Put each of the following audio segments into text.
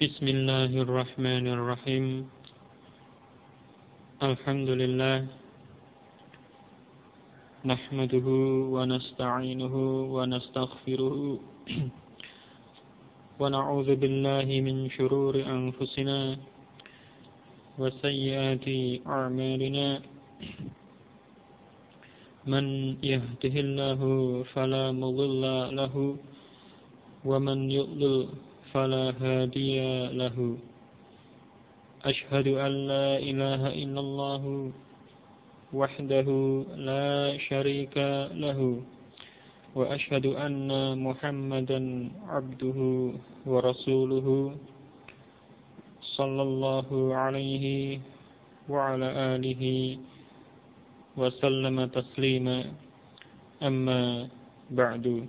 Bismillahirrahmanirrahim. Alhamdulillah. Nahmaduhu wa nasta'inuhu wa nastaghfiruhu. Wa na'udzu billahi min shururi anfusina wa sayyiati a'malina. Man yahdihillahu fala mudilla lahu wa man yudlil فلا هادي له أشهد أن لا إله إلا الله وحده لا شريك له وأشهد أن محمدا عبده ورسوله صلى الله عليه وعلى آله وسلم تسليما أما بعد.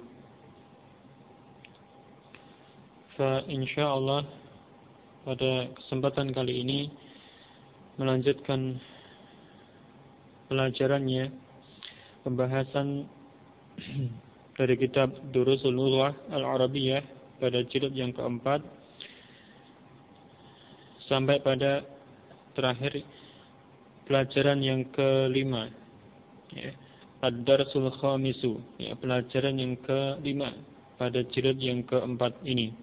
Insyaallah pada kesempatan kali ini melanjutkan pelajarannya pembahasan dari kitab Durusul Lughah Al-Arabiyyah pada jilid yang keempat sampai pada terakhir pelajaran yang kelima, ya, Ad-Darsul Khamisu, ya, pelajaran yang kelima pada jilid yang keempat ini.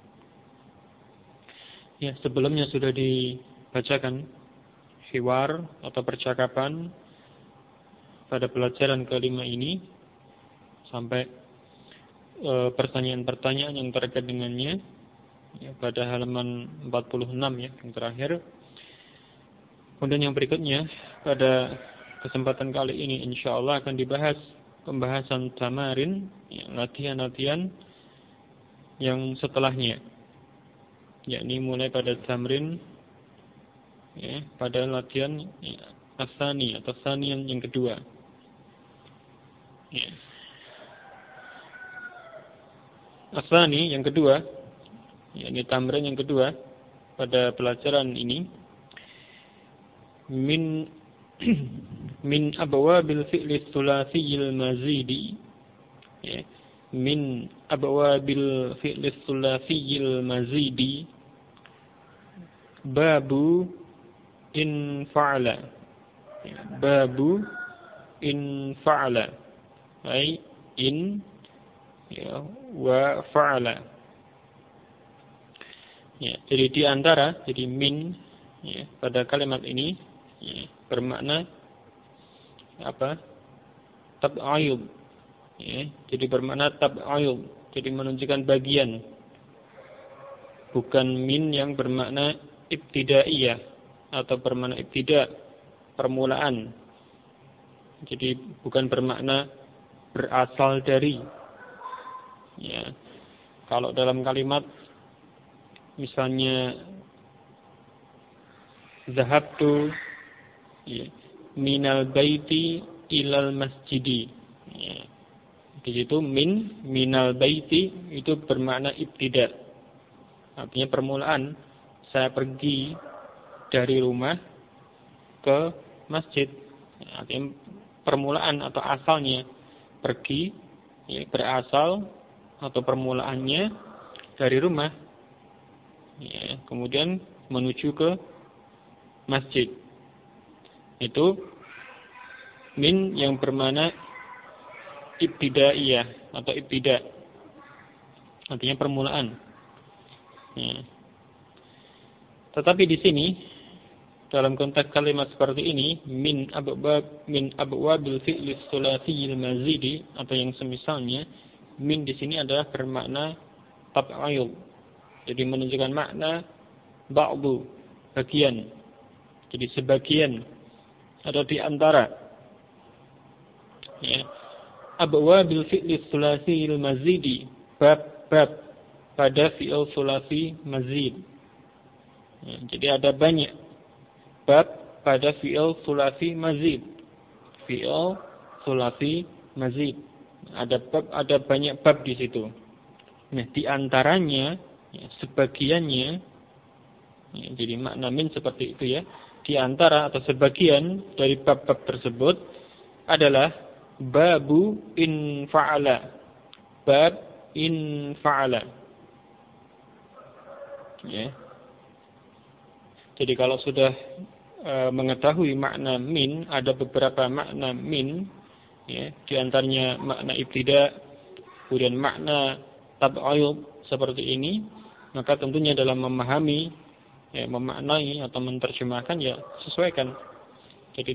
Ya, sebelumnya sudah dibacakan hiwar atau percakapan pada pelajaran kelima ini sampai pertanyaan-pertanyaan yang terkait dengannya, ya, pada halaman 46 ya, yang terakhir. Kemudian yang berikutnya pada kesempatan kali ini insyaallah akan dibahas pembahasan tamarin, ya, latihan-latihan yang setelahnya, yakni mulai pada tamrin, ya, pada latihan, ya, asani atau sanian yang kedua, ya. Asani yang kedua, yakni tamrin yang kedua pada pelajaran ini, min abwabil fi'li tsulatsiyil mazidi, ya, min abwabil fi'li tsulatsiyil mazidi babu in fa'ala, babu in fa'ala, ay in, ya, wa fa'ala, ya. Jadi di antara, jadi min, ya, pada kalimat ini, ya, bermakna apa? Tab'ayub, ya. Jadi bermakna tab'ayub, jadi menunjukkan bagian, bukan min yang bermakna ibtidaiyah atau bermakna ibtida, permulaan. Jadi bukan bermakna berasal dari, ya. Kalau dalam kalimat misalnya zahabtu, ya, minal baiti ilal masjidi, ya. Di situ minal baiti itu bermakna ibtida, artinya permulaan. Saya pergi dari rumah ke masjid, artinya permulaan atau asalnya pergi, ya, berasal atau permulaannya dari rumah, ya, kemudian menuju ke masjid. Itu min yang bermakna ibtidaiyah atau ibtida, artinya permulaan, ya. Tetapi di sini dalam konteks kalimat seperti ini, min abwabil fi'li tsulatsiyil mazidi atau yang semisalnya, min di sini adalah bermakna tab'ayub. Jadi menunjukkan makna ba'du, bagian. Jadi sebagian atau di antara, ya. Abwabil fi'li tsulatsiyil mazidi, bab-bab pada fi'il tsulasi mazid. Ya, jadi ada banyak bab pada fi'il tsulasi mazid. Fi'il tsulasi mazid. Ada banyak bab di situ. Nah, di antaranya, ya, sebagiannya, ya, jadi makna min seperti itu, ya. Di antara atau sebagian dari bab-bab tersebut adalah babu in fa'ala. Bab in fa'ala. Ya. Jadi kalau sudah mengetahui makna min, ada beberapa makna min, ya, di antaranya makna ibtida, kemudian makna tab'id seperti ini, maka tentunya dalam memahami, ya, memaknai atau menerjemahkan, ya sesuaikan. Jadi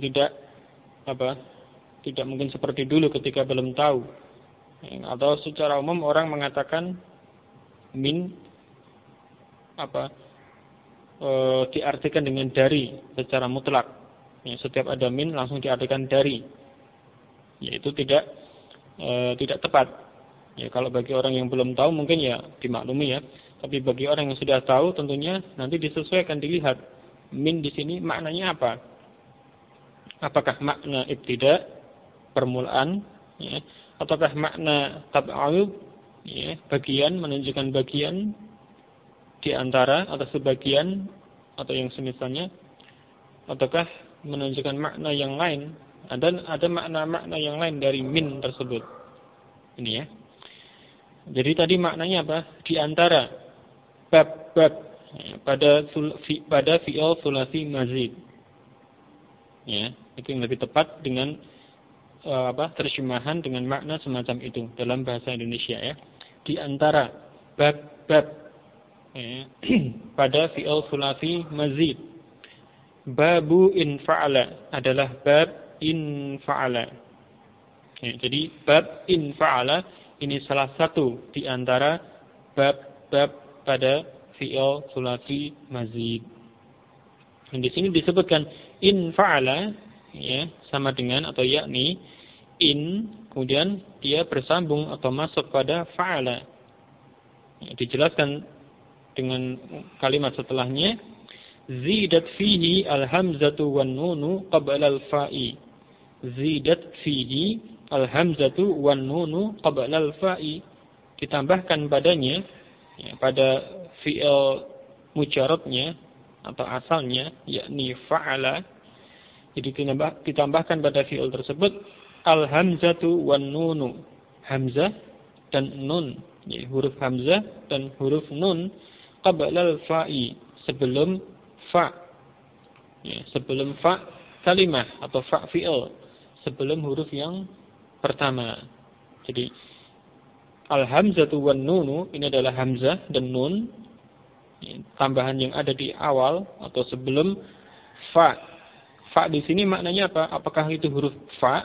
tidak mungkin seperti dulu ketika belum tahu, ya, atau secara umum orang mengatakan min diartikan dengan dari secara mutlak. Ya, setiap ada min langsung diartikan dari. Yaitu tidak tepat. Ya, kalau bagi orang yang belum tahu mungkin ya dimaklumi ya. Tapi bagi orang yang sudah tahu tentunya nanti disesuaikan, dilihat min di sini maknanya apa. Apakah makna ibtida, permulaan, ya, ataukah makna tab'id, ya, bagian, menunjukkan bagian di antara atau sebagian atau yang semisalnya, ataukah menunjukkan makna yang lain. Ada makna-makna yang lain dari min tersebut. Ini ya. Jadi tadi maknanya apa? Di antara bab-bab, ya, pada fi'il tsulats mazid. Ya, itu yang lebih tepat dengan terjemahan dengan makna semacam itu dalam bahasa Indonesia ya. Di antara bab-bab, ya, pada fi'il tsulats mazid. Babu in fa'ala adalah bab in fa'ala. Ya, jadi bab in fa'ala ini salah satu di antara bab-bab pada fi'il tsulats mazid. Dan di sini disebutkan in fa'ala, ya, sama dengan atau yakni in, kemudian dia bersambung atau masuk pada fa'ala. Ya, dijelaskan dengan kalimat setelahnya, zidat fihi al-hamzatu wan nunu qabla al-fa'i. Zidat fihi al-hamzatu wan nunu qabla al-fa'i. Ditambahkan padanya, ya, pada fi'il mujarradnya atau asalnya, yakni fa'ala. Jadi ditambahkan pada fi'il tersebut al-hamzatu wan nunu, hamzah dan nun, ya, huruf hamzah dan huruf nun, qabla al-fa'i, sebelum fa, ya, sebelum fa kalimah atau fa fi'il, sebelum huruf yang pertama. Jadi al-hamzatu wan nunu ini adalah hamzah dan nun, ya, tambahan yang ada di awal atau sebelum fa. Fa di sini maknanya apa? Apakah itu huruf fa?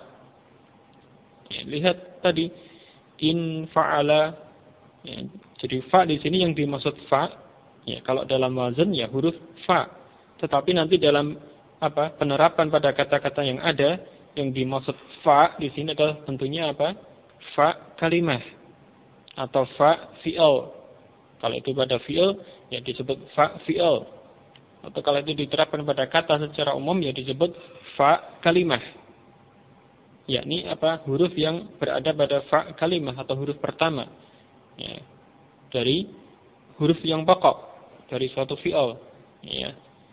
Ya, lihat tadi in fa'ala. Ya, jadi fa di sini yang dimaksud fa. Ya, kalau dalam wazan ya huruf fa. Tetapi nanti dalam penerapan pada kata-kata yang ada, yang dimaksud fa di sini adalah tentunya apa? Fa kalimah atau fa fi'il. Kalau itu pada fi'il ya disebut fa fi'il. Atau kalau itu diterapkan pada kata secara umum ya disebut fa kalimah. Yakni huruf yang berada pada fa kalimah atau huruf pertama. Ya, dari huruf yang pokok dari suatu fi'il, ya.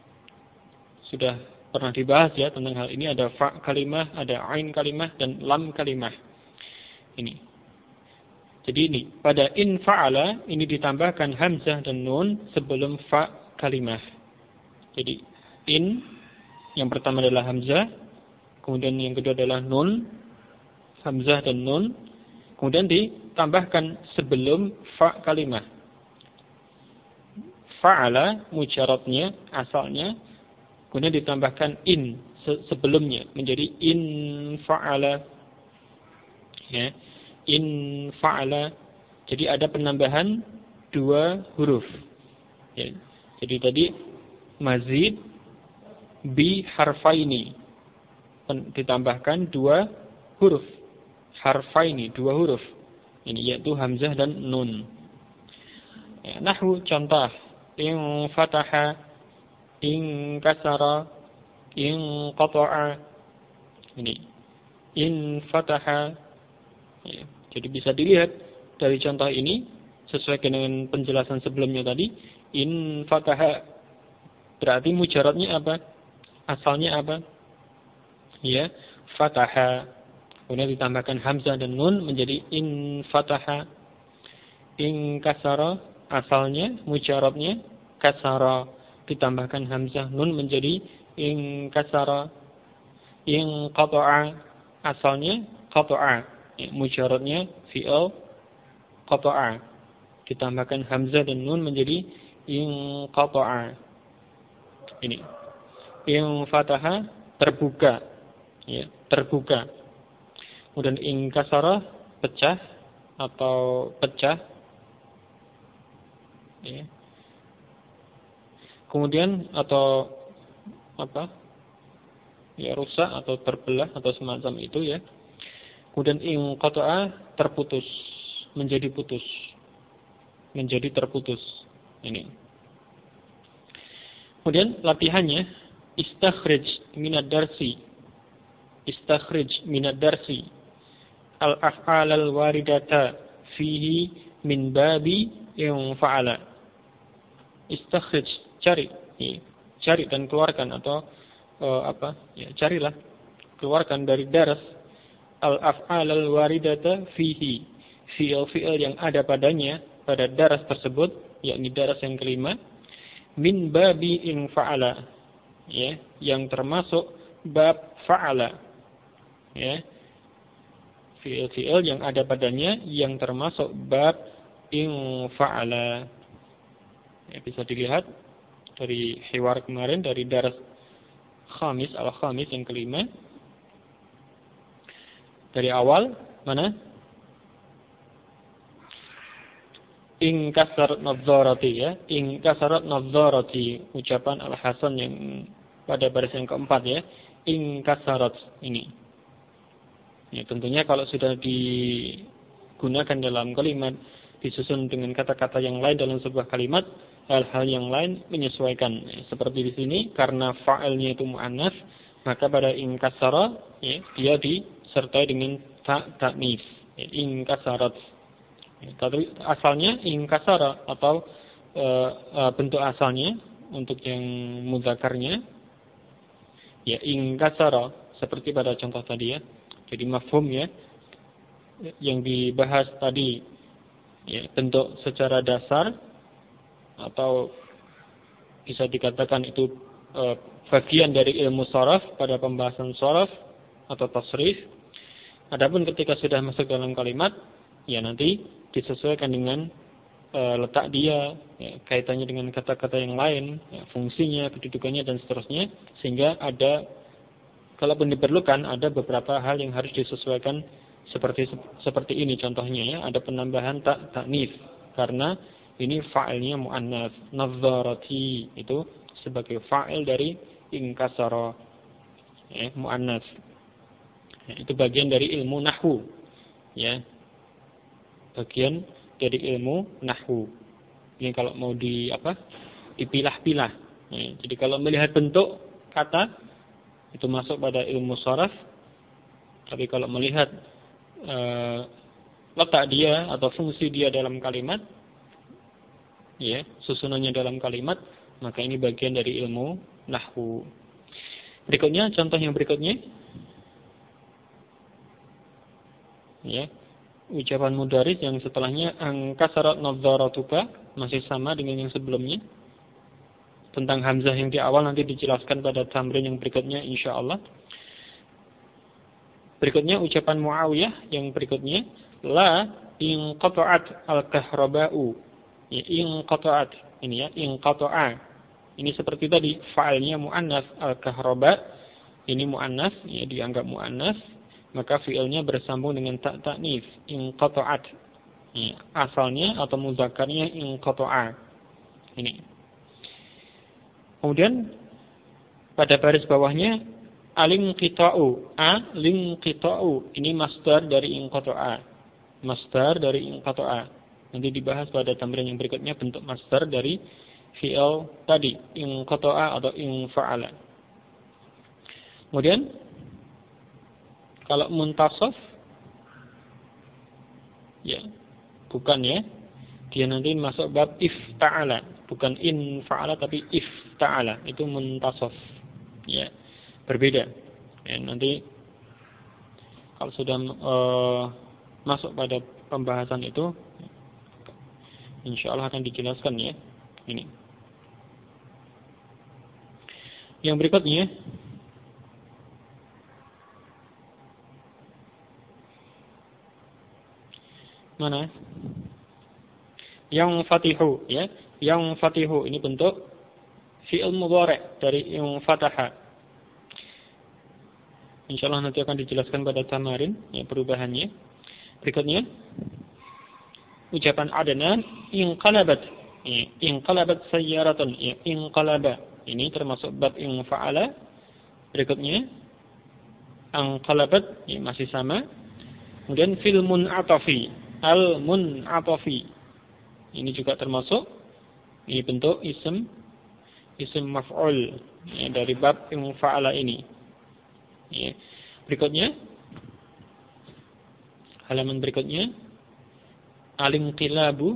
Sudah pernah dibahas ya tentang hal ini, ada fa kalimah, ada ain kalimah dan lam kalimah. Ini. Jadi ini pada in fa'ala ini ditambahkan hamzah dan nun sebelum fa kalimah. Jadi in yang pertama adalah hamzah, kemudian yang kedua adalah nun, hamzah dan nun, kemudian ditambahkan sebelum fa kalimah. Fa'ala mujarradnya asalnya, kemudian ditambahkan in sebelumnya menjadi in fa'ala, ya, in fa'ala. Jadi ada penambahan dua huruf, ya. Jadi tadi mazid bi harfaini, ditambahkan dua huruf, harfaini, dua huruf ini, yaitu hamzah dan nun, ya. Nahwu contoh in fataha, in kasara, in qata'a. Ini in fataha, ya. Jadi bisa dilihat dari contoh ini sesuai dengan penjelasan sebelumnya tadi. In fataha berarti mujarradnya apa? Asalnya apa? Ya, fataha. Kemudian ditambahkan hamzah dan nun menjadi in fataha. In kasara asalnya mujarradnya kasara, ditambahkan hamzah nun menjadi inkasara. Inqata'a asalnya qata'a, mujarradnya fi'il qata'a, ditambahkan hamzah dan nun menjadi inqata'a. Ini fataha terbuka, ya, terbuka. Kemudian inkasara pecah atau pecah, ya. Kemudian atau apa? Ya, rusak atau terbelah atau semacam itu, ya. Kemudian inqata'a terputus, menjadi putus, menjadi terputus. Ini. Kemudian latihannya istakhrij minad darsi. Istakhrij minad darsi al-af'al al-waridata fihi min babi yang fa'ala. Istakhrij, cari dan keluarkan atau carilah, keluarkan dari daras al-af'al al-waridata fihi, fi'il yang ada padanya, pada daras tersebut, yakni daras yang kelima, min babi in fa'ala, ya, yang termasuk bab fa'ala, ya, fi'il yang ada padanya yang termasuk bab in fa'ala, ya, bisa dilihat dari hiwar kemarin, dari daras khamis, al-khamis yang kelima. Dari awal mana? Inkasarat nadzarati, ya. Inkasarat nadzarati, ucapan Al-Hasan yang pada baris yang keempat, ya. Inkasarat ini. Ya, tentunya kalau sudah digunakan dalam kalimat, disusun dengan kata-kata yang lain dalam sebuah kalimat, hal-hal yang lain menyesuaikan. Seperti di sini, karena fa'ilnya itu mu'annas, maka pada inkasara, ya, dia disertai dengan ta'nis, ya, inkasarat. Ya, tapi asalnya inkasara atau bentuk asalnya untuk yang mudzakarnya, ya, inkasara, seperti pada contoh tadi, ya. Jadi mafhum, ya, yang dibahas tadi, ya, bentuk secara dasar atau bisa dikatakan itu bagian dari ilmu sharaf pada pembahasan sharaf atau tasrif. Adapun ketika sudah masuk dalam kalimat, ya, nanti disesuaikan dengan letak dia, ya, kaitannya dengan kata-kata yang lain, ya, fungsinya, kedudukannya dan seterusnya, sehingga ada, kalaupun diperlukan, ada beberapa hal yang harus disesuaikan seperti ini contohnya, ya, ada penambahan ta'nits karena ini fa'ilnya mu'annas, nadzarati itu sebagai fa'il dari inkasara, ya, mu'annas. Ya, itu bagian dari ilmu nahwu, ya, bagian dari ilmu nahwu. Ini kalau mau dipilah-pilah. Ya, jadi kalau melihat bentuk kata itu masuk pada ilmu sharaf, tapi kalau melihat letak dia atau fungsi dia dalam kalimat, ya, susunannya dalam kalimat, maka ini bagian dari ilmu nahwu. Berikutnya, contoh yang berikutnya, ya, ucapan mudaris yang setelahnya angkasarat nadzaratuka, masih sama dengan yang sebelumnya. Tentang hamzah yang di awal nanti dijelaskan pada tamrin yang berikutnya insyaallah. Berikutnya ucapan Muawiyah yang berikutnya, la inqata'at al-kahraba'u. Ya, inqata'at ini, ya, inqata'a. Ini seperti tadi, fa'ilnya muannas, al-kahraba ini muannas, ya, dianggap muannas, maka fi'ilnya bersambung dengan ta'nis, inqata'at. Ya, asalnya atau mudzakarnya inqata'a. Ini. Kemudian pada baris bawahnya al-inqita'u, al-inqita'u ini masdar dari inqata'a. Masdar dari inqata'a. Nanti dibahas pada tamrin yang berikutnya bentuk masdar dari fi'il tadi, inqata'a atau infa'ala. Kemudian kalau muntasaf, ya, bukan, ya, dia nanti masuk bab ifta'ala, bukan infa'ala tapi ifta'ala, itu muntasaf, ya, berbeda. Ya, nanti kalau sudah masuk pada pembahasan itu, insyaallah akan dijelaskan, ya. Ini. Yang berikutnya, mana? Yang fatihu, ya. Yang fatihu ini bentuk fi'il mudhari' dari yang fataha. Insyaallah nanti akan dijelaskan pada tamarin ya perubahannya. Berikutnya ucapan Adnan inqalabat. Ya, inqalabat sayyaratun. Ya, inqalaba. Ini termasuk bab yang fa'ala. Berikutnya anqalabat ya, masih sama. Kemudian fil mun'atafi, al mun'atafi. Ini juga termasuk ini bentuk isim maf'ul ya, dari bab yang fa'ala ini. Ya. Berikutnya halaman berikutnya alinqilabu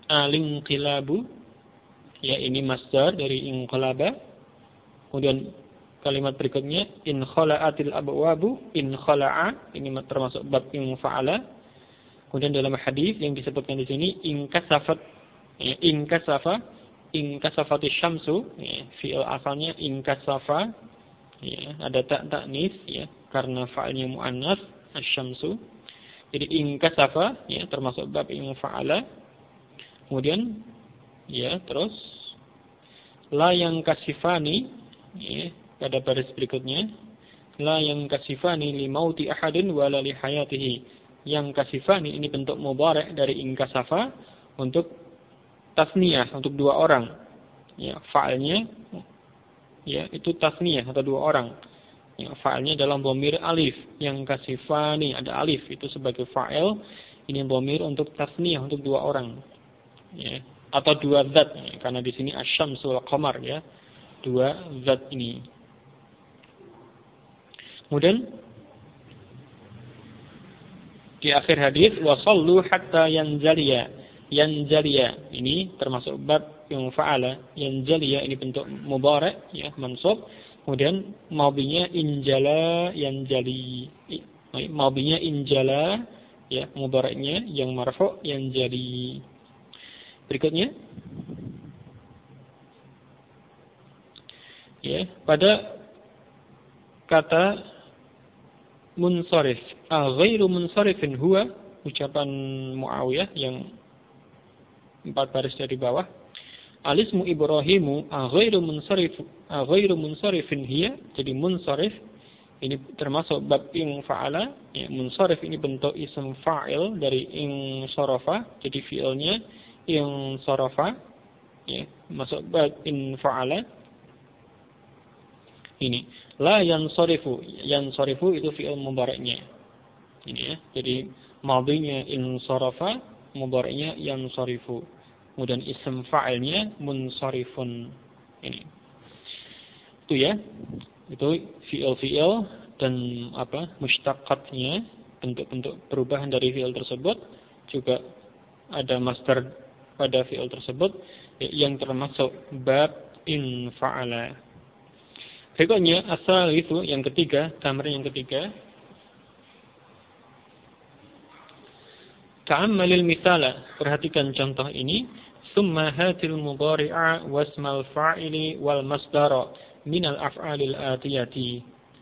ya ini masdar dari inqalaba. Kemudian kalimat berikutnya in khala'atil abwabu in khala'a, ini termasuk bab yang fa'ala. Kemudian dalam hadis yang disebutkan di sini inkasafat ya, inkasafati syamsu ya, fi'il asalnya inkasafa ya, ada ta'nis ya karena fa'ilnya muannas asy-syamsu. Jadi inkasafa ya termasuk bab yang fa'ala. Kemudian ya terus la yang kasifani ya, pada baris berikutnya la yang kasifani li mauti ahadin wala li hayatihi. Yang kasifani ini bentuk mudhari' dari inkasafa untuk tasniyah, untuk dua orang. Ya, fa'ilnya ya itu tasniyah atau dua orang. Ya, fa'ilnya dalam dhamir alif. Yang kasifani ada alif itu sebagai fa'il. Ini dhamir untuk tasniyah untuk dua orang. Ya, atau dua zat ya, karena di sini asy-syamsu wal qamar ya. Dua zat ini. Kemudian di akhir hadis wasallu hatta yanjaliya. Yanjaliya ini termasuk bab yang fa'ala. Yanjaliya ini bentuk mudhari' ya mansub. Kemudian madhinya injala yanjali. Madhinya injala ya mudhari'nya yang marfu' yanjali. Berikutnya ya pada kata munsharif, ghairu munsharifin huwa, ucapan Muawiyah yang 4 baris dari bawah. Alismu Ibrahimu ghairu munsharifin hiya. Jadi munsharif ini termasuk bab yang fa'ala. Ya, munsharif ini bentuk isim fa'il dari insarafa. Jadi fi'ilnya insarafa. Ya, masuk bab in fa'ala. Ini la yansarifu itu fi'il mudhari'nya ini ya. Jadi madhinya insarafa, mudhari'nya yansarifu. Kemudian isim fa'ilnya munsarifun. Ini itu ya. Itu fi'il dan mushtaqatnya, bentuk-bentuk perubahan dari fi'il tersebut. Juga ada masdar pada fi'il tersebut yang termasuk bab in fa'ala. Berikutnya asal itu yang ketiga, tamrin yang ketiga. Ta'ammalil misala, perhatikan contoh ini. Summa hatil mudhari'a wasmal fa'ili wal masdara minal af'alil atiyati.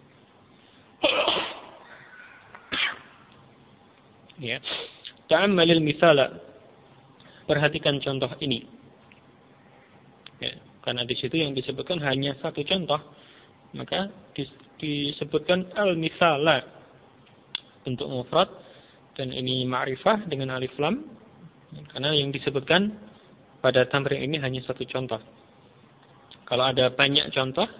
Ya. Ta'ammalil misala, perhatikan contoh ini. Ya, karena di situ yang disebutkan hanya satu contoh. Maka disebutkan al-misala bentuk mufrad dan ini ma'rifah dengan alif lam karena yang disebutkan pada tamrin ini hanya satu contoh. Kalau ada banyak contoh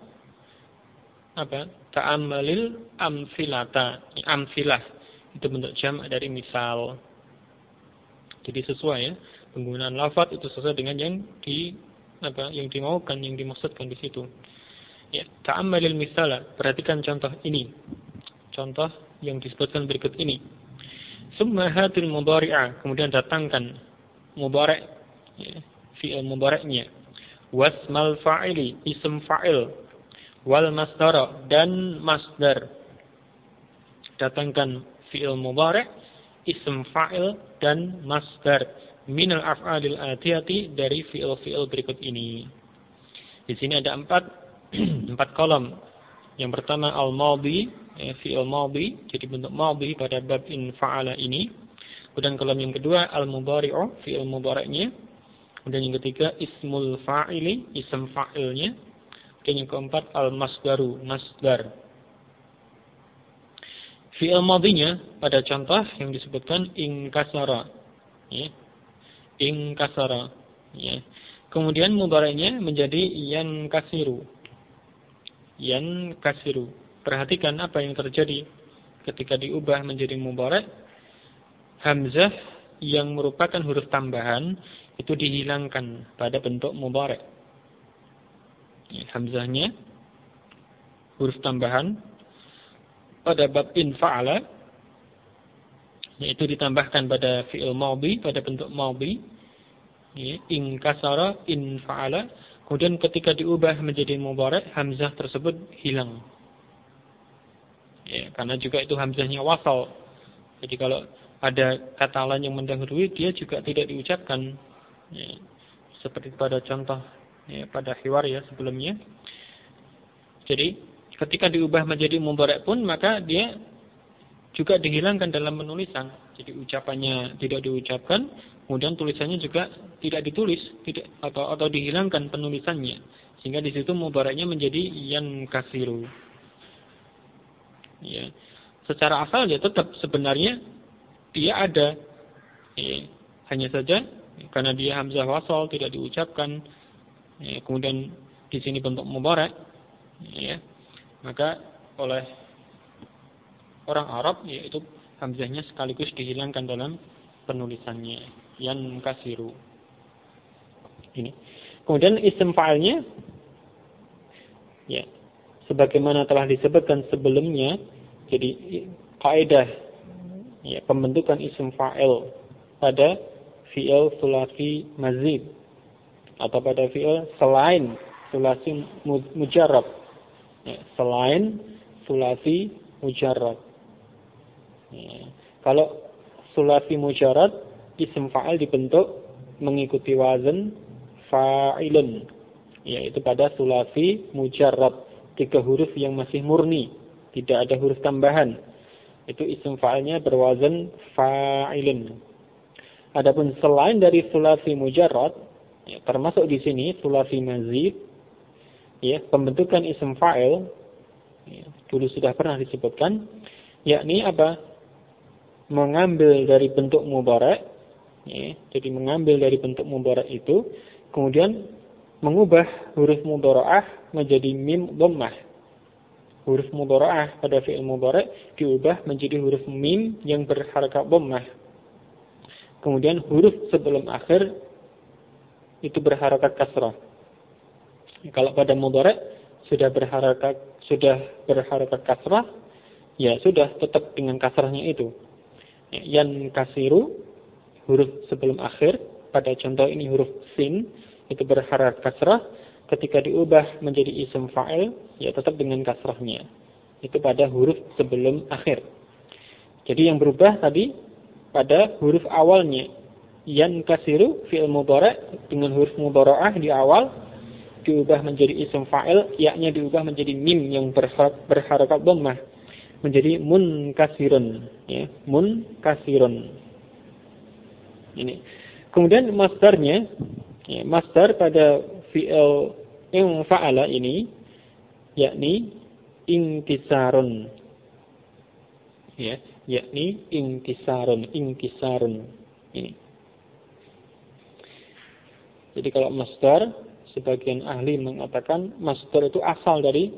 ta'ammalil amsilata, amsilah itu bentuk jam' dari misal. Jadi sesuai ya, penggunaan lafaz itu sesuai dengan yang dimaukan, yang dimaksudkan di situ. Ya, ta'ammalil misala, perhatikan contoh ini. Contoh yang disebutkan berikut ini. Summa hatil mudhari'a, kemudian datangkan mudhari' ya, fi'il mudhari'nya. Wasmal fa'ili, isim fa'il. Wal masdara, dan masdar. Datangkan fi'il mudhari', isim fa'il dan masdar. Minal af'alil atiyati, dari fi'il-fi'il berikut ini. Di sini ada 4 4 kolom. Yang pertama al-madhi, fi'il madhi, jadi bentuk madhi pada bab in fa'ala ini. Kemudian kolom yang kedua al-mudhari'u, fi'il mudhari'nya. Kemudian yang ketiga ismul fa'ili, ism fa'ilnya. Dan yang keempat al-masdaru, masdar. Fi'il madhinya pada contoh yang disebutkan inkasara, ya. Inkasara, ya. Kemudian mudhari'nya menjadi yankasiru. Yankasiru. Perhatikan apa yang terjadi ketika diubah menjadi mudhari'. Hamzah yang merupakan huruf tambahan itu dihilangkan pada bentuk mudhari'. Ya, hamzahnya huruf tambahan pada bab in fa'ala yaitu ditambahkan pada fi'il madhi pada bentuk madhi, ya, in kasara in fa'ala. Kemudian ketika diubah menjadi mudhari' hamzah tersebut hilang, ya, karena juga itu hamzahnya wasal. Jadi kalau ada kata lain yang mendahului dia juga tidak diucapkan, ya, seperti pada contoh, ya, pada hiwar ya sebelumnya. Jadi ketika diubah menjadi mudhari' pun maka dia juga dihilangkan dalam penulisan. Jadi ucapannya tidak diucapkan, kemudian tulisannya juga tidak ditulis, tidak atau dihilangkan penulisannya. Sehingga di situ mudhari'nya menjadi yankasiru. Ya. Secara asal ya tetap sebenarnya dia ada. Ya. Hanya saja karena dia hamzah wasal tidak diucapkan, ya, kemudian di sini bentuk mudhari', ya, maka oleh orang Arab yaitu hamzahnya sekaligus dihilangkan dalam penulisannya, yankasiru. Ini. Kemudian isim fa'ilnya, ya, sebagaimana telah disebutkan sebelumnya, jadi kaidah, ya, pembentukan isim fa'il pada fi'il sulasi mazid atau pada fi'il selain sulasi mujarrad, ya, selain sulasi mujarrad. Ya. Kalau sulasi mujarrad isim fa'il dibentuk mengikuti wazan fa'ilun, yaitu pada sulasi mujarrad, 3 huruf yang masih murni, tidak ada huruf tambahan. Itu isim fa'ilnya berwazan fa'ilun. Adapun selain dari sulasi mujarrad, ya, termasuk di sini sulasi mazid, ya, pembentukan isim fa'il, ya, dulu sudah pernah disebutkan, yakni apa? Mengambil dari bentuk mudhari', ya, jadi mengambil dari bentuk mudhari' itu, kemudian mengubah huruf mudhara'ah menjadi mim dhammah. Huruf mudhara'ah pada fi'il mudhari' diubah menjadi huruf mim yang berharakat dhammah. Kemudian huruf sebelum akhir itu berharakat kasrah. Kalau pada mudhari' sudah berharakat kasrah, ya sudah tetap dengan kasrahnya itu. Yankasiru, huruf sebelum akhir, pada contoh ini huruf sin, itu berharakat kasrah. Ketika diubah menjadi isim fa'il, ya tetap dengan kasrahnya. Itu pada huruf sebelum akhir. Jadi yang berubah tadi pada huruf awalnya. Yankasiru fi'il mudhari' dengan huruf mudhara'ah di awal diubah menjadi isim fa'il, yakni diubah menjadi mim yang berharakat dhammah, menjadi munkasirun, ya, munkasirun. Ini. Kemudian masdarnya, ya, masdar pada fi'il yang fa'ala ini yakni inkisarun, ya, yakni inkisarun. Ini. Jadi kalau masdar, sebagian ahli mengatakan masdar itu asal dari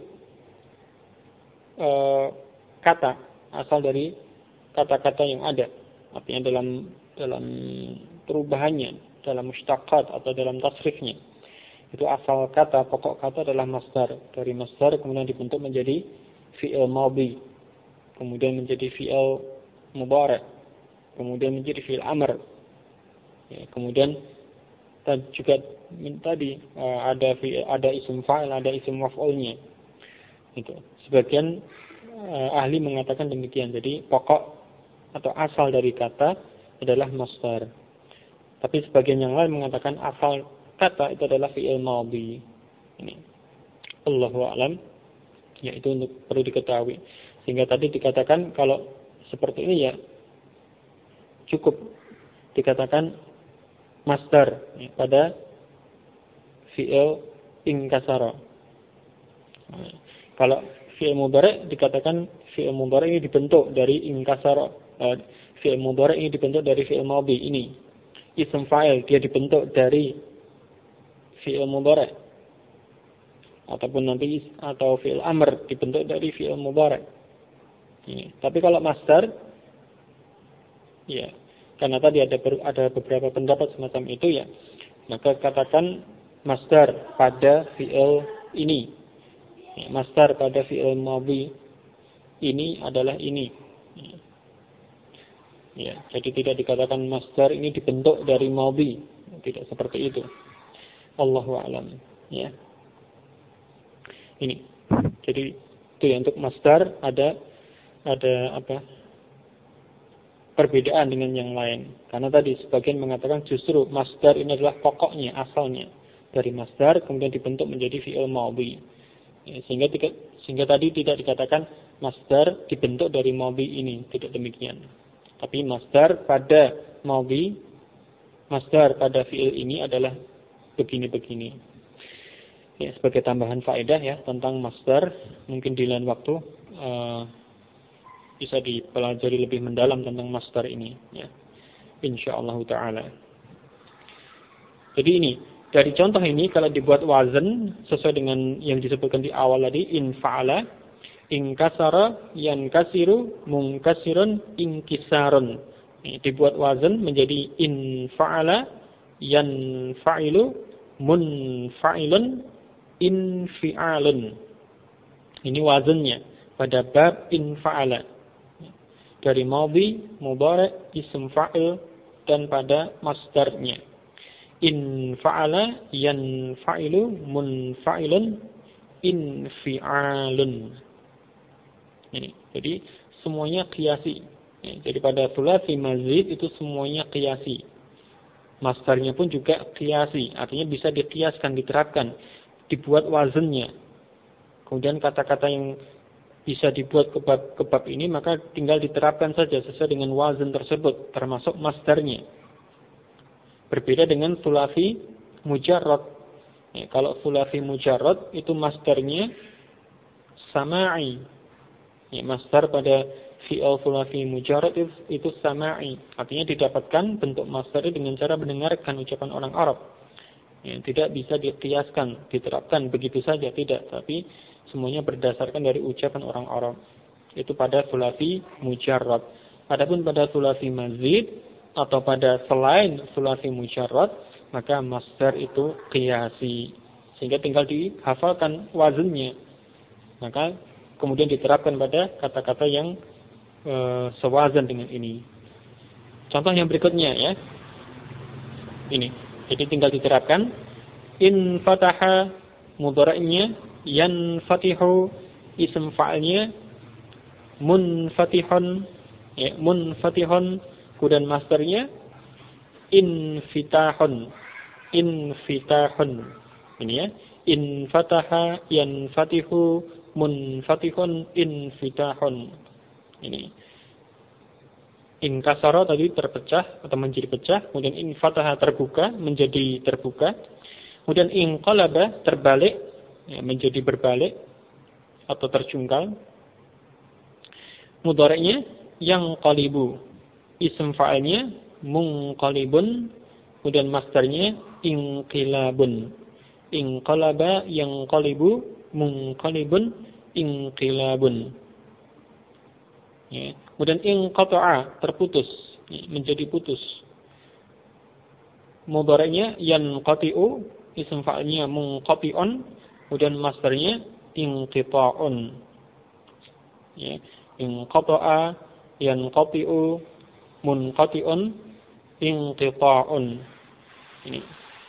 kata, asal dari kata-kata yang ada, artinya dalam perubahannya, dalam mushtaqat atau dalam tasrifnya. Itu asal kata, pokok kata adalah masdar. Dari masdar kemudian dibentuk menjadi fi'il madhi, kemudian menjadi fi'il mudhari', kemudian menjadi fi'il amr. Ya, kemudian juga tadi ada isim fa'il, ada isim maf'ulnya. Itu. Sebagian ahli mengatakan demikian. Jadi pokok atau asal dari kata adalah masdar. Tapi sebagian yang lain mengatakan asal kata itu adalah fi'il madhi. Ini. Allahu a'lam. Ya, itu untuk perlu diketahui. Sehingga tadi dikatakan kalau seperti ini ya cukup dikatakan masdar ya, pada fi'il inkasara. Nah, kalau fi'il mudhari' dikatakan fi'il mudhari' ini dibentuk dari inkasara. Fi'il mudhari' ini dibentuk dari fi'il madhi ini. Ism fa'il dia dibentuk dari fi'il mudhari'. Ataupun nanti atau fi'il amr dibentuk dari fi'il mudhari'. Tapi kalau masdar ya, karena tadi ada beberapa pendapat semacam itu ya, maka katakan masdar pada fi'il ini. Ya, masdar pada fi'il madhi ini adalah ini. Ya, jadi tidak dikatakan masdar ini dibentuk dari madhi, tidak seperti itu. Allahu a'lam. Ya. Ini. Jadi itu ya, untuk masdar ada perbedaan dengan yang lain. Karena tadi sebagian mengatakan justru masdar ini adalah pokoknya, asalnya dari masdar kemudian dibentuk menjadi fi'il madhi. Ya, sehingga tadi tidak dikatakan masdar dibentuk dari madhi ini, tidak demikian. Tapi masdar pada madhi, masdar pada fi'il ini adalah begini-begini. Ya, sebagai tambahan faedah ya tentang masdar, mungkin di lain waktu bisa dipelajari lebih mendalam tentang masdar ini ya. Insyaallah taala. Jadi ini dari contoh ini kalau dibuat wazan sesuai dengan yang disebutkan di awal tadi, in fa'ala, inkasara, yankasiru, munkasirun, inkisarun. Dibuat wazan menjadi in fa'ala, yanfa'ilu, munfa'ilun, infi'alun. Ini wazannya pada bab in fa'ala. Dari madhi, mudhari', ism fa'il dan pada masdarnya. In fa'ala, yanfa'ilu, munfa'ilun, infi'alun. Ini. Jadi semuanya qiyasi. Jadi pada thulathi mazid itu semuanya qiyasi. Masdarnya pun juga qiyasi, artinya bisa diqiyaskan, diterapkan, dibuat wazannya. Kemudian kata-kata yang bisa dibuat ke bab ini maka tinggal diterapkan saja sesuai dengan wazan tersebut, termasuk masdarnya. Berbeda dengan thulathi mujarrad. Ya, kalau thulathi mujarrad itu masdarnya sama'i. Ya, masdar pada fi'il thulathi mujarrad itu sama'i. Artinya didapatkan bentuk masdar dengan cara mendengarkan ucapan orang Arab. Ya, tidak bisa diqiyaskan, diterapkan begitu saja, tidak. Tapi semuanya berdasarkan dari ucapan orang Arab. Itu pada thulathi mujarrad. Adapun pada thulathi mazid atau pada selain thulathi mujarrad, maka masdar itu qiyasi. Sehingga tinggal dihafalkan wazannya. Maka kemudian diterapkan pada kata-kata yang sewazan dengan ini. Contoh yang berikutnya ya. Ini. Jadi tinggal diterapkan in fataha mudhari'nya, yanfatihu ism fa'ilnya, munfatihun ya, munfatihun kemudian masdarnya infitahun. Infitahun. Ini ya. In fataha yanfatihu munfatihun infitahun. Ini. Inkasara tadi terpecah atau menjadi pecah, kemudian infataha terbuka menjadi terbuka, kemudian inqalaba terbalik ya, menjadi berbalik atau terjungkal. Mudhari'nya yang qalibu, ism fa'ilnya munqalibun, kemudian masdarnya inqilabun. Inqalaba yang qalibu, munqalibun, inqilabun. Ya. Kemudian inqata'a terputus, ya, menjadi putus. Mudhari'nya yanqati'u, ism fa'ilnya munqati'un, kemudian masdarnya inqita'un. Ya. Inqata'a, yanqati'u, munqati'un, inqita'un. Ini.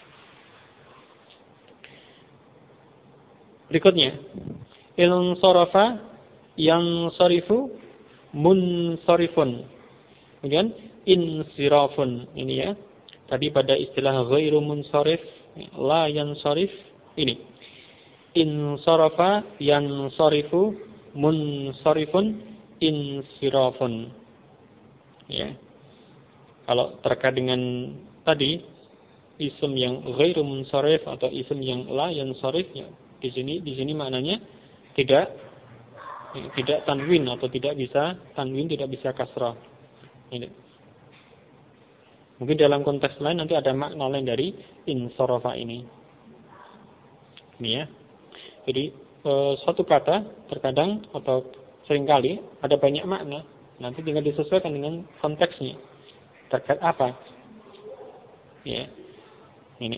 Berikutnya, insarafa, yansarifu, munsarifun. Kemudian insirafun. Ini ya. Tadi pada istilah ghairu munsarif, la yansarif. Ini. insarafa yansarifu munsarifun insirafun. Ya. Kalau terkait dengan tadi isim yang ghairu munsharif atau isim yang la yansharif, ya, di sini maknanya tidak tanwin atau tidak bisa tanwin, tidak bisa kasrah. Ini. Mungkin dalam konteks lain nanti ada makna lain dari insarafa ini. Ini ya. Jadi suatu kata terkadang atau seringkali ada banyak makna. Nanti tinggal disesuaikan dengan konteksnya. Terkait apa? Ya. Ini.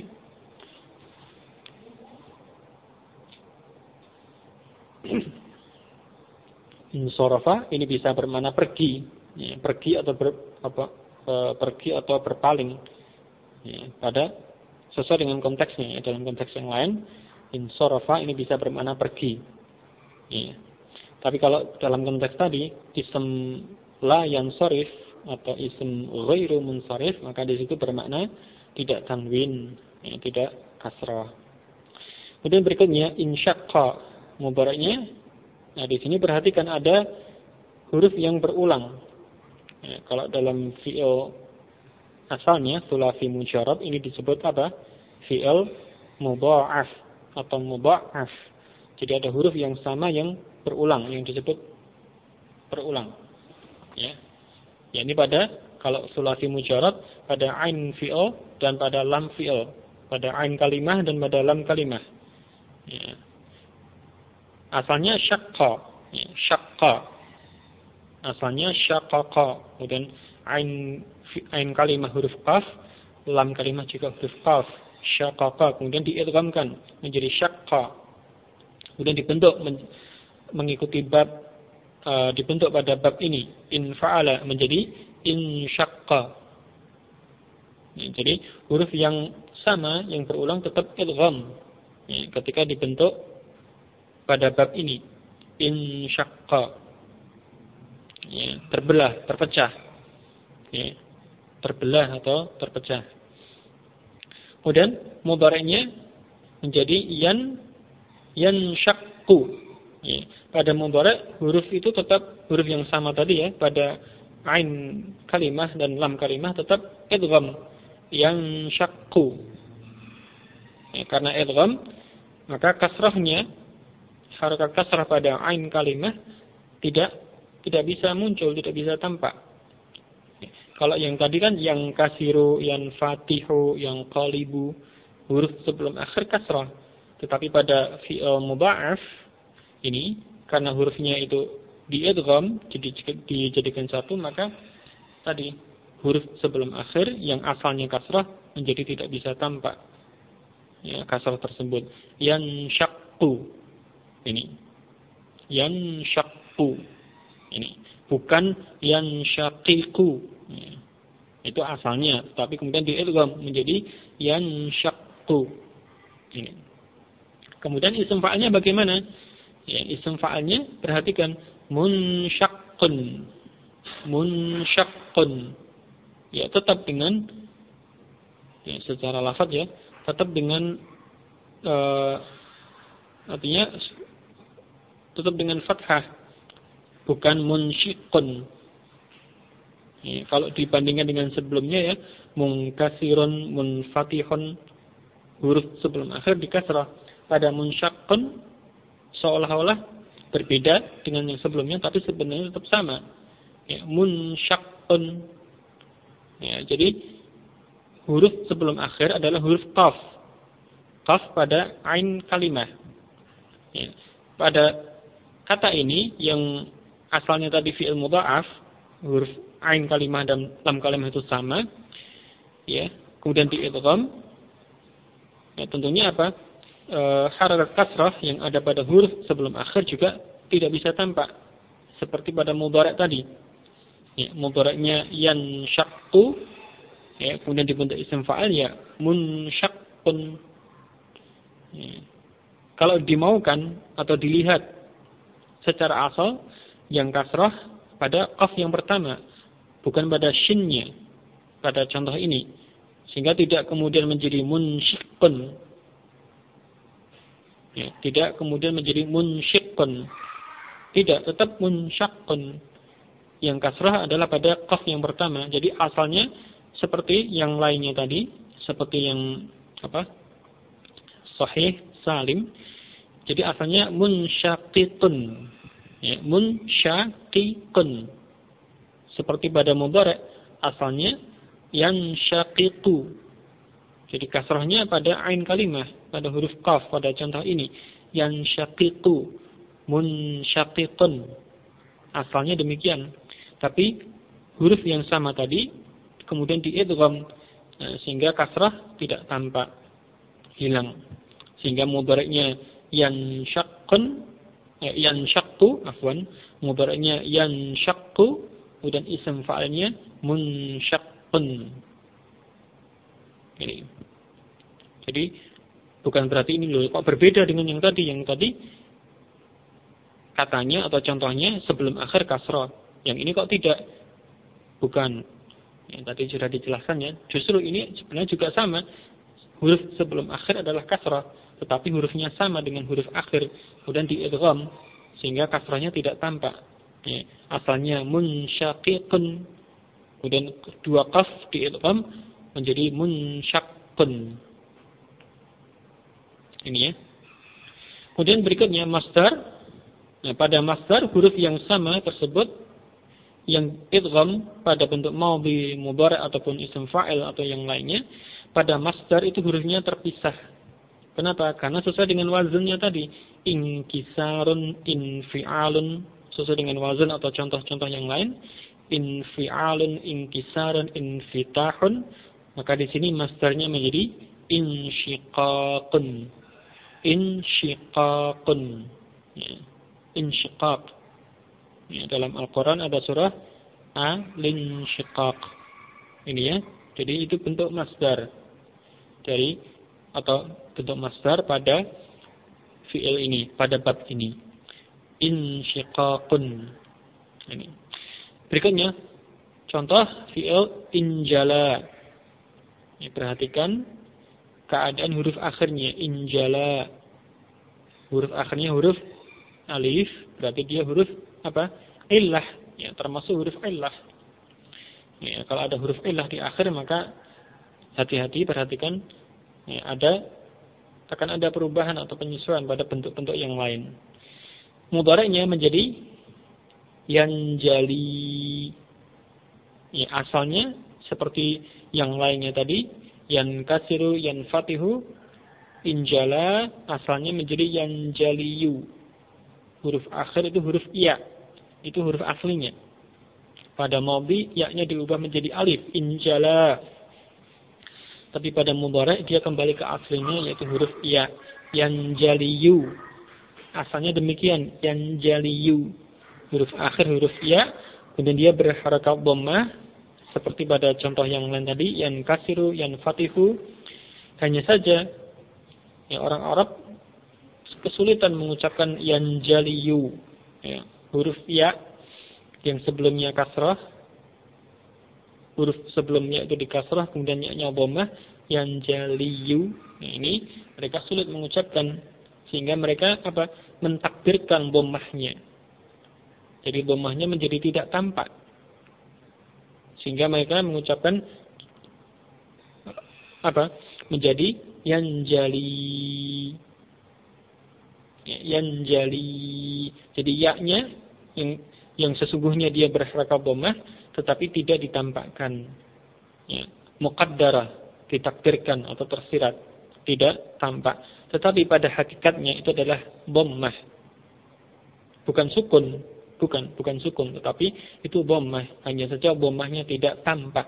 Insarafa ini bisa bermakna pergi, ya, pergi atau pergi atau berpaling, ya, pada sesuai dengan konteksnya. Ya, dalam konteks yang lain, insarafa ini bisa bermakna pergi. Ya. Tapi kalau dalam konteks tadi, isim la yansarif atau isim ghairu munsharif, maka di situ bermakna tidak tanwin, ya, tidak kasrah. Kemudian berikutnya insyaqqa, mudhari'nya. Nah, di sini perhatikan ada huruf yang berulang. Ya, kalau dalam fi'il asalnya sulasi mujarrad ini disebut apa? Fi'il mudha'af atau mudha'af. Jadi ada huruf yang sama yang berulang, yang disebut berulang. Ya. Ya, ini pada kalau sulasi mujarrad pada ain fi'il dan pada lam fi'il, pada ain kalimah dan pada lam kalimah. Ya. Asalnya syaqqa, ya, syaqqa. Asalnya syaqqaqa. Kemudian ain kalimah huruf qaf, lam kalimah juga huruf qaf, syaqqaqa. Kemudian diidghamkan menjadi syaqqa. Kemudian dibentuk mengikuti bab, dibentuk pada bab ini, in fa'ala menjadi in syaqqa. Ya, jadi huruf yang sama yang berulang tetap idgham, ya, ketika dibentuk pada bab ini, in syaqqa, ya, terbelah, terpecah, ya, terbelah atau terpecah. Kemudian mudhari'nya menjadi yan syaqqu. Ya, pada mudhari' huruf itu tetap huruf yang sama tadi, ya, pada ain kalimah dan lam kalimah tetap idgham, yan syaqqu. Ya, karena idgham maka kasrahnya, harakat kasrah pada ain kalimah tidak bisa muncul, tidak bisa tampak. Kalau yang tadi kan yang kasiru, yang fatihu, yang qalibu, huruf sebelum akhir kasrah. Tetapi pada fi'il mudha'af ini karena hurufnya itu diidgham, dijadikan satu, maka tadi huruf sebelum akhir yang asalnya kasrah menjadi tidak bisa tampak. Ya, kasrah tersebut yan syaqqu. Ini yan syaqqu, ini bukan yan syaqiqu, ya, itu asalnya, tapi kemudian diidgham menjadi yan syaqqu. Ini. Kemudian isim fa'alnya bagaimana? Ya, isim fa'alnya perhatikan munsyaqqun, munsyaqqun, ya, tetap dengan, ya, secara lafaz, ya, tetap dengan artinya tetap dengan fathah, bukan munsyiqqun. Ya, kalau dibandingkan dengan sebelumnya, ya, munkasirun, munfatihun, huruf sebelum akhir dikasrah. Pada munsyaqqun seolah-olah berbeda dengan yang sebelumnya, tapi sebenarnya tetap sama. Ya, munsyaqqun. Ya, jadi huruf sebelum akhir adalah huruf qaf. Qaf pada ain kalimah. Ya, pada kata ini yang asalnya tadi fi'il mudha'af, huruf ain kalimah dan lam kalimah itu sama, ya, kemudian diidgham, ya, tentunya apa? Harakat kasrah yang ada pada huruf sebelum akhir juga tidak bisa tampak seperti pada mudhari' tadi. Ya, mudhari'nya yan syaqqu, ya, kemudian dibentuk isim fa'al, ya, munsyaqqun. Ya. Kalau dimaukan atau dilihat secara asal, yang kasrah pada qaf yang pertama, bukan pada shinnya, pada contoh ini, sehingga tidak kemudian menjadi munsyiqqun. Ya, tidak kemudian menjadi munsyiqqun. Tidak, tetap munsyaqqun. Yang kasrah adalah pada qaf yang pertama. Jadi asalnya seperti yang lainnya tadi, seperti yang sahih salim. Jadi asalnya munsyaqiqun. Ya, munsyaqiqun. Seperti pada mudhari' asalnya yansyaqiqu. Jadi kasrahnya pada ain kalimah, pada huruf qaf pada contoh ini. Yansyaqiqu, munsyaqiqun. Asalnya demikian. Tapi huruf yang sama tadi kemudian diidgham sehingga kasrah tidak tampak, hilang. Sehingga mudhari'nya yansyaqqun, yansyaqqu, mudhari'nya yansyaqqu, kemudian isim fa'ilnya munsyaqqun. Ini. Jadi bukan berarti ini loh kok berbeda dengan yang tadi. Yang tadi katanya atau contohnya sebelum akhir kasrah. Yang ini kok tidak. Bukan. Yang tadi sudah dijelaskan ya. Justru ini sebenarnya juga sama. Huruf sebelum akhir adalah kasrah, tetapi hurufnya sama dengan huruf akhir, kemudian diidgham sehingga kasrahnya tidak tampak. Ya. Asalnya munsyaqiqun, kemudian dua qaf diidgham menjadi munsyaqqun. Ini ya. Kemudian berikutnya masdar. Nah, pada masdar huruf yang sama tersebut yang idgham pada bentuk madhi, mudhari' ataupun isim fa'il atau yang lainnya, pada masdar itu hurufnya terpisah. Kenapa? Karena sesuai dengan wazannya tadi. Inkisarun, infi'alun, sesuai dengan wazan atau contoh-contoh yang lain. Infi'alun, inkisarun, infitahun. Maka di sini masdarnya menjadi insyiqaqun. Insyiqaqun. Ya. Insyiqaq. Ya, dalam Al-Quran ada surah Al-Insyiqaq. Ini ya. Jadi itu bentuk masdar dari atau bentuk masdar pada fi'il ini, pada bab ini. Insyiqaqun. Ini. Berikutnya contoh fi'il injala. Ya, perhatikan keadaan huruf akhirnya injala. Huruf akhirnya huruf alif, berarti dia huruf illah, ya, termasuk huruf illah. Ya, kalau ada huruf illah di akhir maka hati-hati, perhatikan ya, akan ada perubahan atau penyesuaian pada bentuk-bentuk yang lain. Mudhari'nya menjadi yanjali. Ya, asalnya seperti yang lainnya tadi, yankasiru, yanfatihu, injala, asalnya menjadi yanjaliyu. Huruf akhir itu huruf ya. Itu huruf aslinya. Pada madhi, ya-nya diubah menjadi alif, injala. Tapi pada mudhari' dia kembali ke aslinya, yaitu huruf ya. Yanjaliyu. Asalnya demikian, yanjaliyu. Huruf akhir huruf ya, kemudian dia berharakat dhammah. Seperti pada contoh yang lain tadi, yankasiru, yanfatihu. Hanya saja ya, orang Arab kesulitan mengucapkan yanjaliyu. Ya, huruf ya yang sebelumnya kasrah, huruf sebelumnya itu di kasrah, kemudian ya-nya dhammah, yanjaliyu. Nah, ini mereka sulit mengucapkan sehingga mereka mentakdirkan dhammahnya. Jadi dhammahnya menjadi tidak tampak. Sehingga mereka mengucapkan menjadi yanjali. Yanjali. Jadi ya-nya yang sesungguhnya dia berharakat dhammah tetapi tidak ditampakkan. Ya, muqaddarah, ditakdirkan atau tersirat, tidak tampak. Tetapi pada hakikatnya itu adalah dhammah. Bukan sukun. Bukan sukun, tetapi itu dhammah. Hanya saja dhammahnya tidak tampak.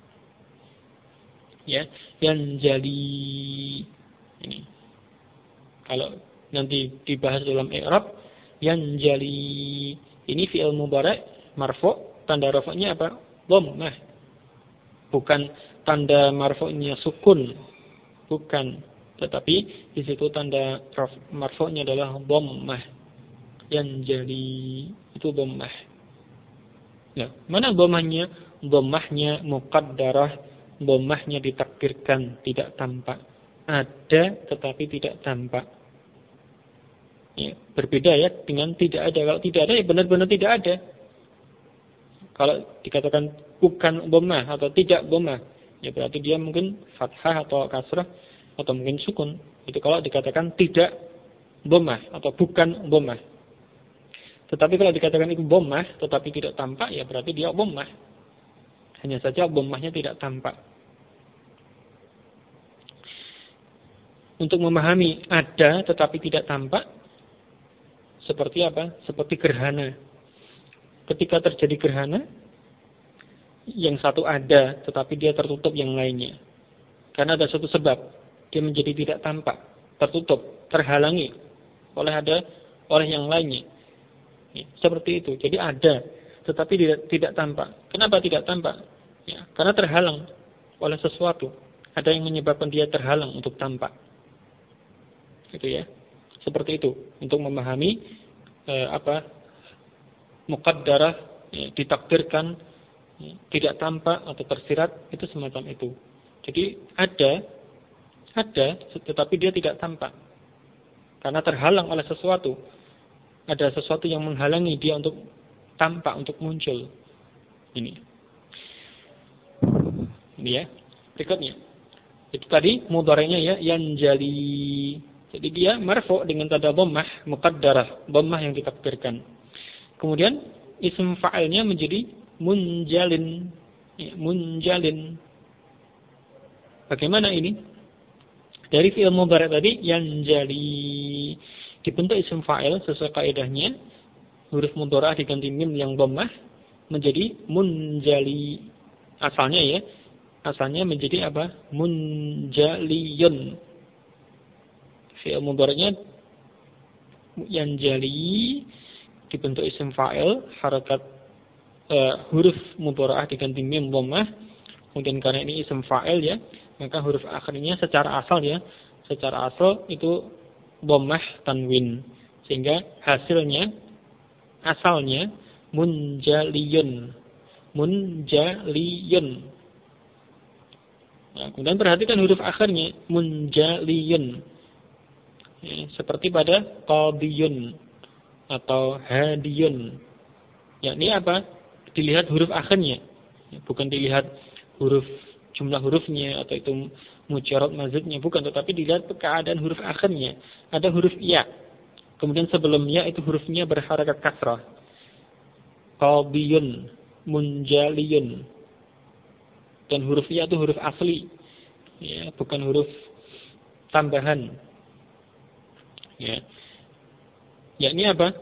Ya, yanjali. Ini. Kalau nanti dibahas dalam i'rab, yanjali. Ini fi'il mudhari' marfu', tanda rafa'nya dhammah. Bukan tanda marfu'nya sukun. Bukan. Tetapi di situ tanda marfu'nya adalah dhammah. Yanjali itu dhammah. Nah, mana dhammahnya? Dhammahnya muqaddarah, dhammahnya ditakdirkan, tidak tampak. Ada tetapi tidak tampak. Ya, berbeda ya dengan tidak ada. Kalau tidak ada ya benar-benar tidak ada. Kalau dikatakan bukan dhammah atau tidak dhammah, ya berarti dia mungkin fathah atau kasrah atau mungkin sukun. Itu kalau dikatakan tidak dhammah atau bukan dhammah. Tetapi kalau dikatakan itu dhammah tetapi tidak tampak, ya berarti dia dhammah. Hanya saja dhammahnya tidak tampak. Untuk memahami ada tetapi tidak tampak, seperti apa? Seperti gerhana. Ketika terjadi gerhana, yang satu ada tetapi dia tertutup yang lainnya. Karena ada suatu sebab, dia menjadi tidak tampak, tertutup, terhalangi oleh yang lainnya. Seperti itu. Jadi ada tetapi tidak tampak. Kenapa tidak tampak? Ya, karena terhalang oleh sesuatu. Ada yang menyebabkan dia terhalang untuk tampak. Gitu ya. Seperti itu untuk memahami muqaddarah, ya, ditakdirkan, ya, tidak tampak atau tersirat, itu semacam itu. Jadi ada tetapi dia tidak tampak karena terhalang oleh sesuatu. Ada sesuatu yang menghalangi dia untuk tampak, untuk muncul. Ini ya. Berikutnya itu tadi mudhari'nya ya, yanjali. Jadi dia marfu' dengan tanda dhammah muqaddarah, dhammah yang ditakdirkan. Kemudian isim fa'ilnya menjadi munjalin. Ya, munjalin. Bagaimana ini? Dari fi'il mudhari' tadi yanjali, dibentuk isim fa'il sesuai kaidahnya, huruf mudhari'ah diganti mim yang dhammah menjadi munjali. Asalnya menjadi apa? Munjaliyun. Fi'il mudhari'nya yanjali dibentuk isim fa'il, harakat huruf mudhari'ah diganti mim dhammah. Kemudian karena ini isim fa'il ya, maka huruf akhirnya secara asal itu dhammah tanwin. Sehingga asalnya munjaliyun. Nah, kemudian perhatikan huruf akhirnya munjaliyun. Ya, seperti pada qadiyun atau hadiyun. Ya, ini apa? Dilihat huruf akhirnya. Ya, bukan dilihat jumlah hurufnya atau itu mujarrad mazidnya, bukan, tetapi dilihat keadaan huruf akhirnya. Ada huruf ya. Kemudian sebelum ya itu hurufnya berharakat kasrah. Qadiyun, munjaliyun. Dan huruf ya itu huruf asli. Ya, bukan huruf tambahan. Ya. Yakni apa?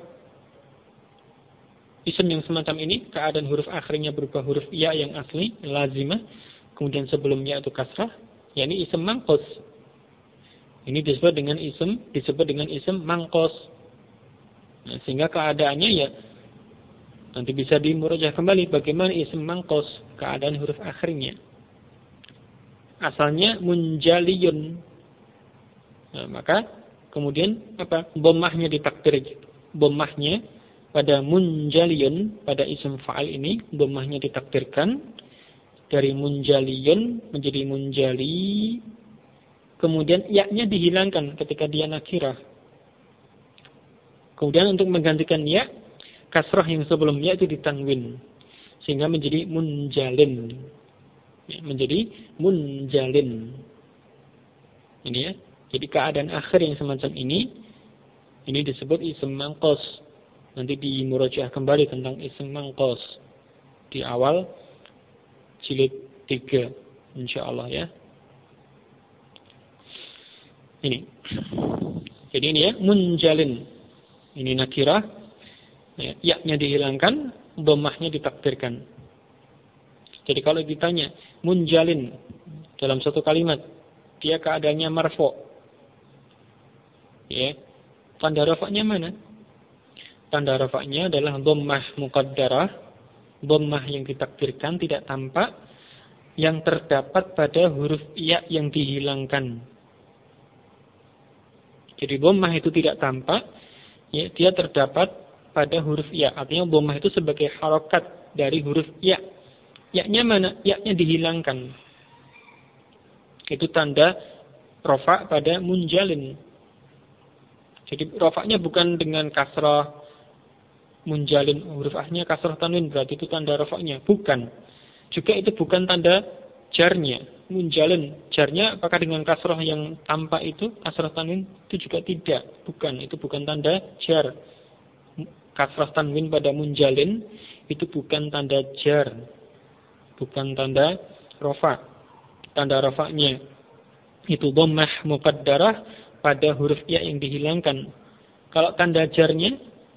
Isim yang semacam ini, keadaan huruf akhirnya berubah huruf ya yang asli, lazimah, kemudian sebelumnya itu kasrah, yakni isim mangkos. Ini disebut dengan isim mangkos. Nah, sehingga keadaannya ya nanti bisa dimurajah kembali bagaimana isim mangkos, keadaan huruf akhirnya. Asalnya munjaliyun. Nah, maka kemudian apa? Dhammahnya ditakdir. Dhammahnya pada munjaliyun, pada isim fa'il ini, dhammahnya ditakdirkan dari munjaliyun menjadi munjali. Kemudian ya-nya dihilangkan ketika dia nakirah. Kemudian untuk menggantikan ya, kasrah yang sebelumnya itu ditanwin sehingga menjadi munjalin. Ya, menjadi munjalin. Ini ya. Jadi keadaan akhir yang semacam ini disebut isim mangkos. Nanti dimurajaah kembali tentang isim mangkos di awal jilid 3 insyaallah ya. Ini. Jadi ini ya, munjalin. Ini nakirah. Ya-nya dihilangkan, dhammahnya ditakdirkan. Jadi kalau ditanya munjalin dalam satu kalimat, dia keadaannya marfu'. Ya. Tanda rafa'nya mana? Tanda rafa'nya adalah dhammah muqaddarah, dhammah yang ditakdirkan tidak tampak, yang terdapat pada huruf ya yang dihilangkan. Jadi dhammah itu tidak tampak, ya, dia terdapat pada huruf ya. Artinya dhammah itu sebagai harokat dari huruf ya. Ya-nya mana? Ya-nya dihilangkan. Itu tanda rafa' pada munjalin. Jadi rafa'nya bukan dengan kasrah munjalin, huruf A-nya kasrah tanwin, berarti itu tanda rafa'nya. Bukan. Juga itu bukan tanda jarnya. Munjalin, jarnya apakah dengan kasrah yang tampak itu, kasrah tanwin? Itu juga tidak. Bukan, itu bukan tanda jar. Kasrah tanwin pada munjalin, itu bukan tanda jar. Bukan tanda rafa'. Tanda rafa'nya itu dhammah muqaddarah pada huruf ya yang dihilangkan. Kalau tanda jarnya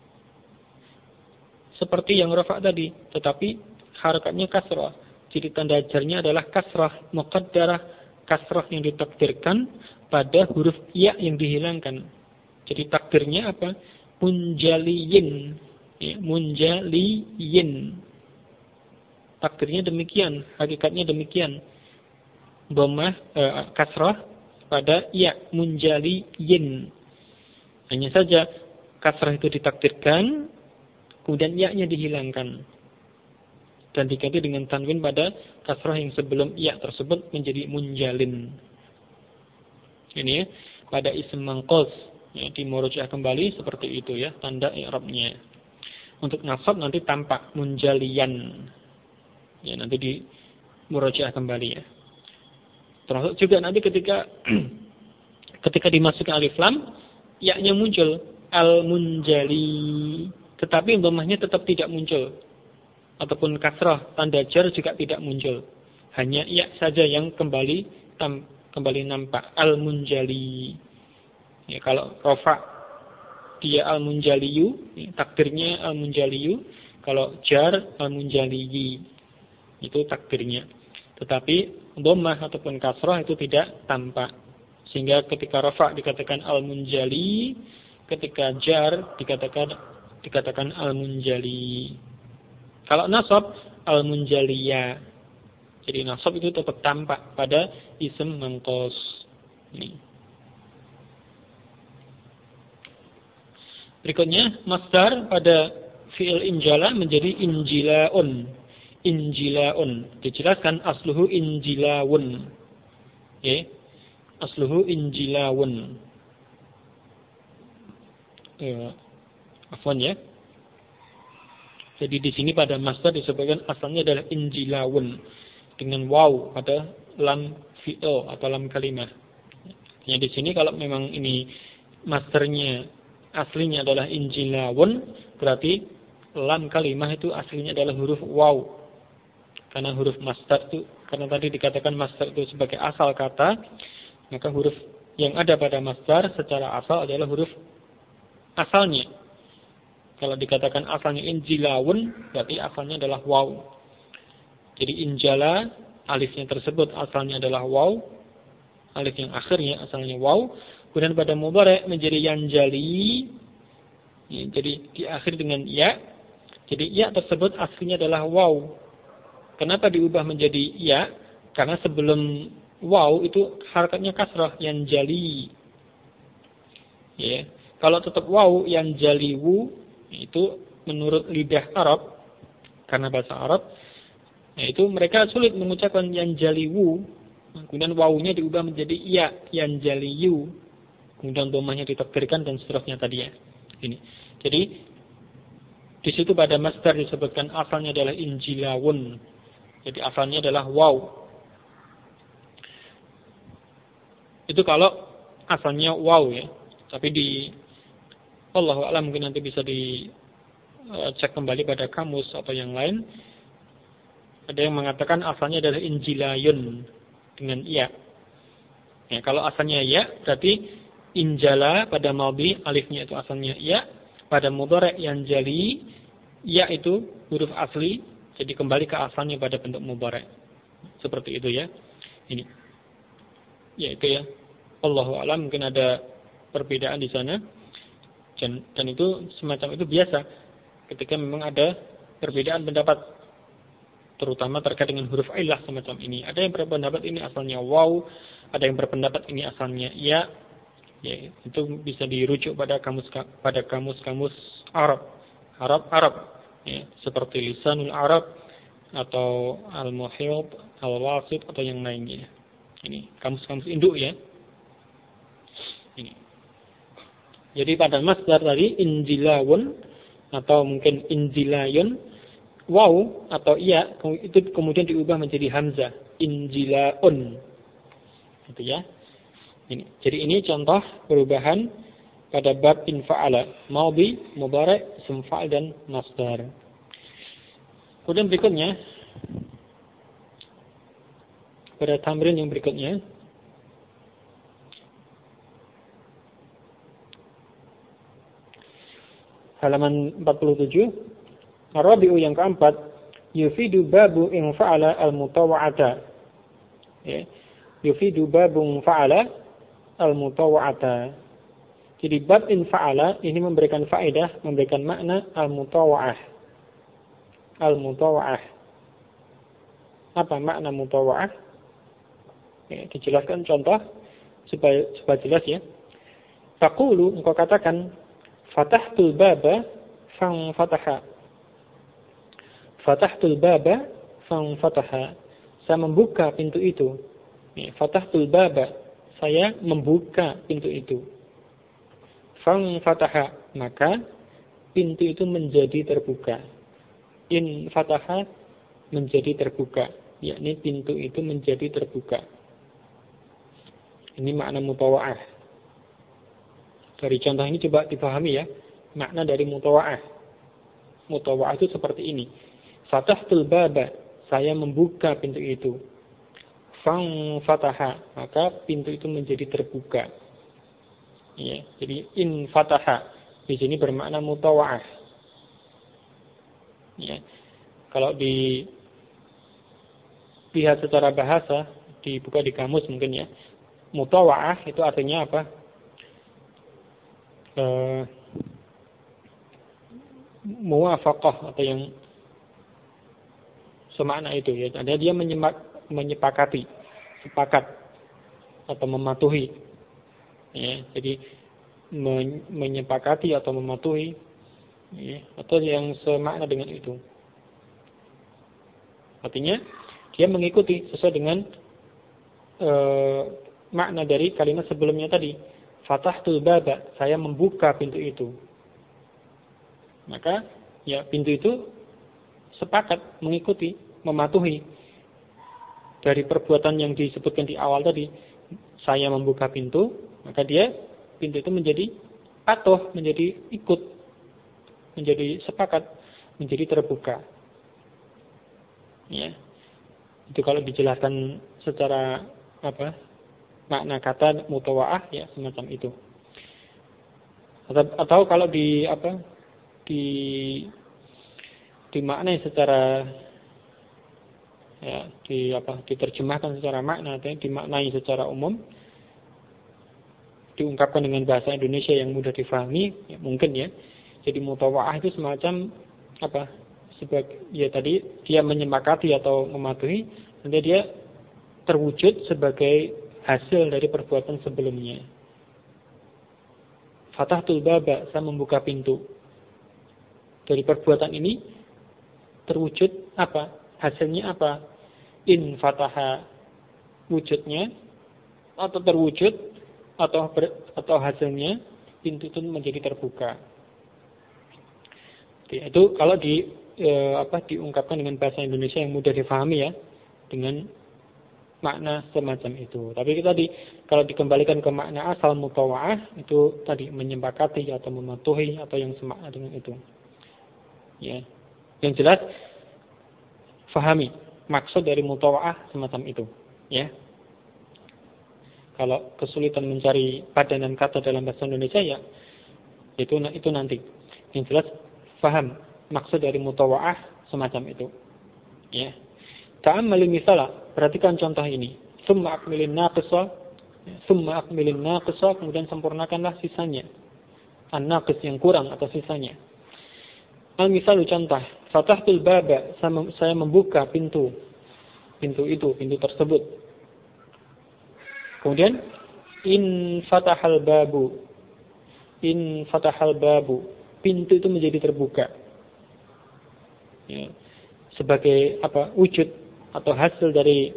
seperti yang rafa' tadi, tetapi harakatnya kasrah. Jadi tanda jarnya adalah kasrah muqaddarah, kasrah yang ditakdirkan pada huruf ya yang dihilangkan. Jadi takdirnya apa? Munjaliyin. Ya, munjaliyin. Takdirnya demikian, hakikatnya demikian. Dhammah kasrah pada ya, munjaliyin. Hanya saja kasrah itu ditakdirkan, kemudian ya-nya dihilangkan dan diganti dengan tanwin pada kasrah yang sebelum ya tersebut menjadi munjalin. Ini ya, pada isim manqus ya, di murojaah kembali seperti itu ya, tanda i'rabnya. Untuk nasab nanti tampak munjaliyan. Ya, nanti di murojaah kembali ya. Termasuk juga nanti ketika dimasukkan alif lam, ya-nya muncul al-munjali, tetapi dhammahnya tetap tidak muncul. Ataupun kasrah tanda jar juga tidak muncul. Hanya ya saja yang kembali nampak al-munjali. Ya, kalau rafa dia al-munjaliyu, ya, takdirnya al-munjaliyu. Kalau jar al-munjaliyi, itu takdirnya. Tetapi dhammah ataupun kasrah itu tidak tampak. Sehingga ketika rafa dikatakan al-munjali, ketika jar dikatakan al-munjali. Kalau nasab al-munjaliyah. Jadi nasab itu tetap tampak pada isim manqus. Ini. Berikutnya masdar pada fi'il injala menjadi injilaun. Injilaun. Dijelaskan asluhu injilawun. Ya. Asluhu injilawun. Afwan ya. Jadi di sini pada masdar disebutkan asalnya adalah injilawun dengan waw pada lam fi'il atau lam kalimah. Ya di sini kalau memang ini masdarnya aslinya adalah injilawun, berarti lam kalimah itu aslinya adalah huruf waw. Karena huruf masdar itu, karena tadi dikatakan masdar itu sebagai asal kata, maka huruf yang ada pada masdar secara asal adalah huruf asalnya. Kalau dikatakan asalnya injilawun, berarti asalnya adalah waw. Jadi injala, alifnya tersebut asalnya adalah waw. Alif yang akhirnya asalnya waw. Kemudian pada mudhari' menjadi yanjali. Ya, jadi diakhiri dengan ya. Jadi ya tersebut aslinya adalah waw. Kenapa diubah menjadi ya? Karena sebelum waw itu harakatnya kasrah, yanjali. Ya. Kalau tetap waw, yanjaliwu, itu menurut lidah Arab, karena bahasa Arab, yaitu mereka sulit mengucapkan yanjaliwu. Kemudian wawunya diubah menjadi ya, yanjaliyu. Kemudian dhammahnya ditakdirkan dan seterusnya tadi ya. Ini. Jadi di situ pada masdar disebutkan asalnya adalah injilawun. Jadi asalnya adalah waw. Itu kalau asalnya waw ya. Tapi di Allahu a'lam mungkin nanti bisa dicek kembali pada kamus atau yang lain. Ada yang mengatakan asalnya adalah injilayun dengan ya. Ya, kalau asalnya ya berarti injala pada madhi alifnya itu asalnya ya, pada mudhari' yanjali ya itu huruf asli, jadi kembali ke asalnya pada bentuk mudhari'. Seperti itu ya. Ini. Ya itu ya. Allahu a'lam mungkin ada perbedaan di sana. Dan itu semacam itu biasa ketika memang ada perbedaan pendapat, terutama terkait dengan huruf illah semacam ini. Ada yang berpendapat ini asalnya waw, ada yang berpendapat ini asalnya ya. Ya, itu bisa dirujuk pada kamus Arab. Ya, seperti Lisanul Arab atau Al-Muhit, Al-Wasit atau yang lainnya. Ini kamus-kamus induk ya. Ini. Jadi pada masdar tadi injilawun atau mungkin injilayun, waw atau iya itu kemudian diubah menjadi hamzah, injilaun. Gitu ya. Ini. Jadi ini contoh perubahan pada bab infa'ala, maudhi, mudhari', ism fa'il dan masdar. Kemudian berikutnya pada tamrin yang berikutnya halaman 47, Rabi'u yang keempat, yufidu babu in fa'ala al-mutawa'ata. Ya. Yufidu babu in fa'ala al-mutawa'ata. Jadi bab in fa'ala ini memberikan faedah, memberikan makna al-mutawa'ah. Al-mutawa'ah. Apa makna mutawa'ah? Ya, dijelaskan contoh supaya jelas ya. Taqulu, engkau katakan, fatahtul baba fang fataha. Fatahtul baba fang fataha. Saya membuka pintu itu. Fatahtul baba. Saya membuka pintu itu. Fang fataha. Maka pintu itu menjadi terbuka. In fataha menjadi terbuka. Yakni pintu itu menjadi terbuka. Ini makna mutawa'ah. Dari contoh ini coba dipahami ya, makna dari mutawa'ah. Mutawa'ah itu seperti ini. Fatahtul baba, saya membuka pintu itu. Fang fataha, maka pintu itu menjadi terbuka. Ya, jadi in fataha di sini bermakna mutawa'ah. Ya. Kalau dilihat secara bahasa, dibuka di kamus mungkin ya. Mutawa'ah itu artinya apa? Muwafaqah atau yang semakna itu ya. Ada dia menyepakati, sepakat atau mematuhi. Ya, jadi menyepakati atau mematuhi ya, atau yang semakna dengan itu. Artinya dia mengikuti sesuai dengan makna dari kalimat sebelumnya tadi. Fatahtul baba, saya membuka pintu itu. Maka ya pintu itu sepakat mengikuti, mematuhi dari perbuatan yang disebutkan di awal tadi. Saya membuka pintu, maka pintu itu menjadi patuh, menjadi ikut, menjadi sepakat, menjadi terbuka. Ya. Itu kalau dijelaskan secara makna kata mutawa'ah ya semacam itu. Atau kalau dimaknai secara ya diterjemahkan secara makna atau dimaknai secara umum, diungkapkan dengan bahasa Indonesia yang mudah difahami ya, mungkin ya. Jadi mutawa'ah itu semacam tadi dia menyepakati atau mematuhi, nanti dia terwujud sebagai hasil dari perbuatan sebelumnya. Fatahtul baba, saya membuka pintu. Dari perbuatan ini terwujud apa? Hasilnya apa? In fataha, wujudnya atau terwujud atau hasilnya pintu itu menjadi terbuka. Itu kalau diungkapkan dengan bahasa Indonesia yang mudah difahami ya, dengan makna semacam itu. Tapi kalau dikembalikan ke makna asal mutawa'ah itu tadi menyepakati atau mematuhi atau yang semakna dengan itu. Ya. Yang jelas fahami maksud dari mutawa'ah semacam itu, ya. Kalau kesulitan mencari padanan kata dalam bahasa Indonesia ya itu nanti. Yang jelas faham maksud dari mutawa'ah semacam itu. Ya. Ta'ammali misalah, perhatikan contoh ini. Summa akmilin naqisa, kemudian sempurnakanlah sisanya. An-naqis yang kurang atau sisanya. Al-misalu contoh, fatahtul baba, saya membuka pintu tersebut. Kemudian in fatahal babu, pintu itu menjadi terbuka. Ya. Sebagai wujud atau hasil dari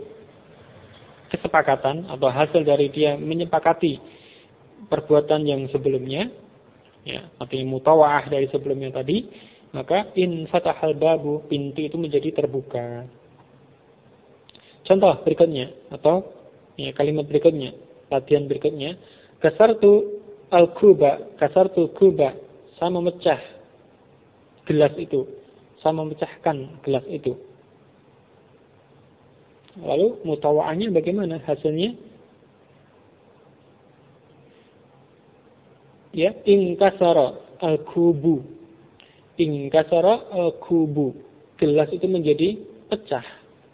kesepakatan atau hasil dari dia menyepakati perbuatan yang sebelumnya, ya, artinya mutawa'ah dari sebelumnya tadi, maka in fatahal babu, pintu itu menjadi terbuka. Contoh berikutnya atau ya, kalimat berikutnya, latihan berikutnya, kasartu al-kuba, kasartu kuba, saya memecah gelas itu, saya memecahkan gelas itu. Lalu mutawa'ahnya bagaimana hasilnya? Ya, inkasara al-kubu. Inkasara al-kubu. Gelas itu menjadi pecah.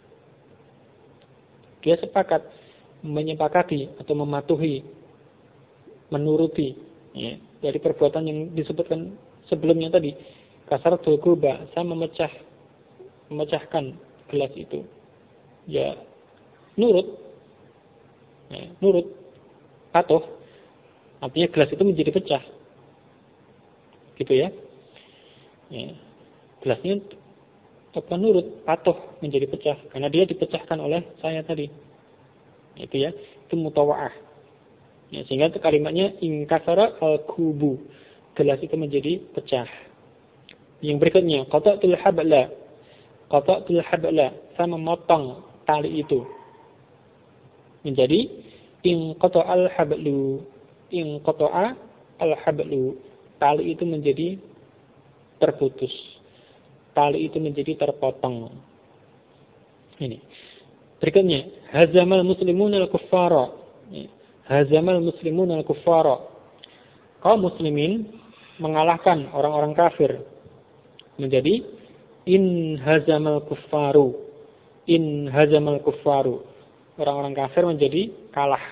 Dia sepakat, menyepakati atau mematuhi, menuruti ya, dari perbuatan yang disebutkan sebelumnya tadi. Kasaratul kuba, saya memecahkan gelas itu. Ya, nurut. Ya, nurut. Patuh. Artinya gelas itu menjadi pecah. Gitu ya. Ya. Gelasnya nurut, patuh menjadi pecah karena dia dipecahkan oleh saya tadi. Itu ya, itu mutawa'ah. Ya, sehingga kalimatnya inkasara al-kubu. Gelas itu menjadi pecah. Yang berikutnya, qata'tul habla. Qata'tul habla, saya memotong tali itu. Menjadi inqata'al hablu. Inqata'a al-hablu. Tali itu menjadi terputus. Tali itu menjadi terpotong. Ini. Berikutnya, hazamal muslimun al-kuffara. Hazamal muslimun al-kuffara. Kaum muslimin mengalahkan orang-orang kafir. Menjadi in hazamal kuffaru. In hazamal kuffaru. Orang-orang kafir menjadi kalah.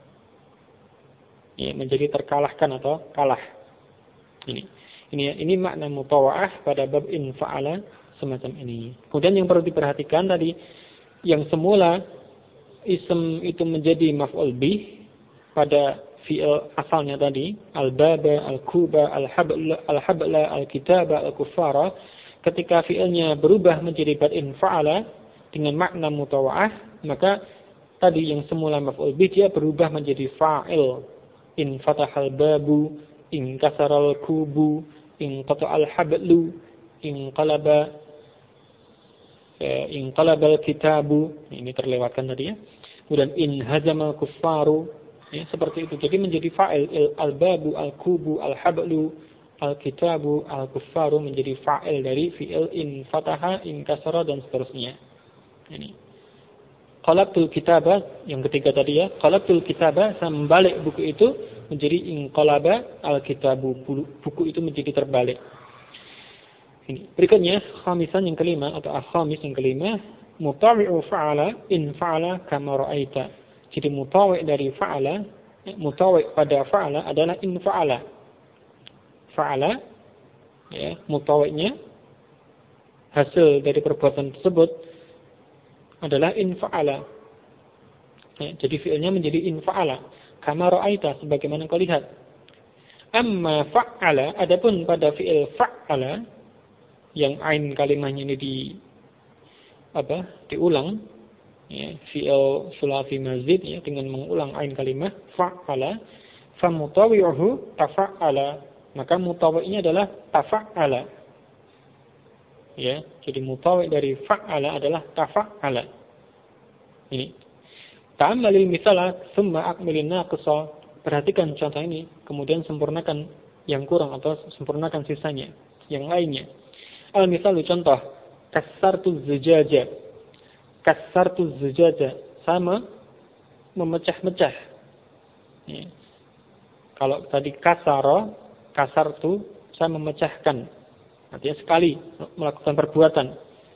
Ya, menjadi terkalahkan atau kalah. Ini makna mutawa'ah pada bab in fa'ala semacam ini. Kemudian yang perlu diperhatikan tadi, yang semula ism itu menjadi maf'ul bih pada fi'il asalnya tadi, al-baba, al-kuba, al-habla, al-kitaba, al-kuffara, ketika fi'ilnya berubah menjadi bab in fa'ala dengan makna mutawa'ah, maka tadi yang semula maf'ul bih dia berubah menjadi fa'il. In fatahal babu, in kasaral kubu, in qata'al hablu, in qalabal kitabu. Ini terlewatkan tadi ya. Kemudian in hazamal kuffaru, ya, seperti itu. Jadi menjadi fa'il, al-babu, al-kubu, al-hablu, al-kitabu, al-kuffaru menjadi fa'il dari fi'il in fataha, in kasara dan seterusnya. Ini. Qalabtul kitabah, yang ketiga tadi ya, qalabtul kitabah, saya membalik buku itu menjadi inqalaba al-kitabu, buku itu menjadi terbalik. Ini. Berikutnya, khamisan yang kelima atau al-khamis yang kelima, mutawi'u fa'ala in fa'ala kama ra'aita. Jadi mutawi' dari fa'ala, mutawi' pada fa'ala adalah in fa'ala. Fa'ala ya, mutawi'nya hasil dari perbuatan tersebut adalah in fa'ala. Ya, jadi fi'ilnya menjadi in fa'ala. Kama ra'aita, sebagaimana kau lihat. Amma fa'ala, adapun pada fi'il fa'ala, yang ain kalimahnya ini diulang, ya, fi'il sulasi mazid, ya, dengan mengulang ain kalimah, fa'ala, famutawi'uhu tafa'ala. Maka mutawi'nya adalah tafa'ala. Ya, jadi mutawi' dari fa'ala adalah tafa'ala. Ini. Ta'ammalil misala thumma akmilin naqsa. Perhatikan contoh ini, kemudian sempurnakan yang kurang atau sempurnakan sisanya, yang lainnya. Al-misalu contoh, kasartu zujaja. Kasartu zujaja sama memecah-mecah. Ya. Kalau tadi kasartu saya memecahkan. Artinya sekali melakukan perbuatan.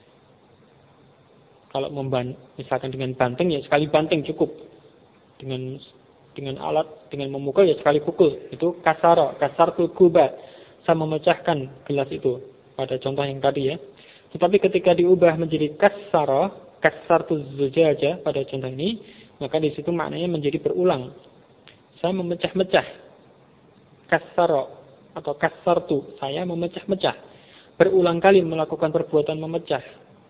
Kalau misalkan dengan banting, ya sekali banting cukup. Dengan alat, dengan memukul, ya sekali pukul. Itu kasartu kuba. Saya memecahkan gelas itu. Pada contoh yang tadi ya. Tetapi ketika diubah menjadi kasartu zujaja pada contoh ini, maka di situ maknanya menjadi berulang. Saya memecah-mecah. Atau kasartu, saya memecah-mecah. Berulang kali melakukan perbuatan memecah.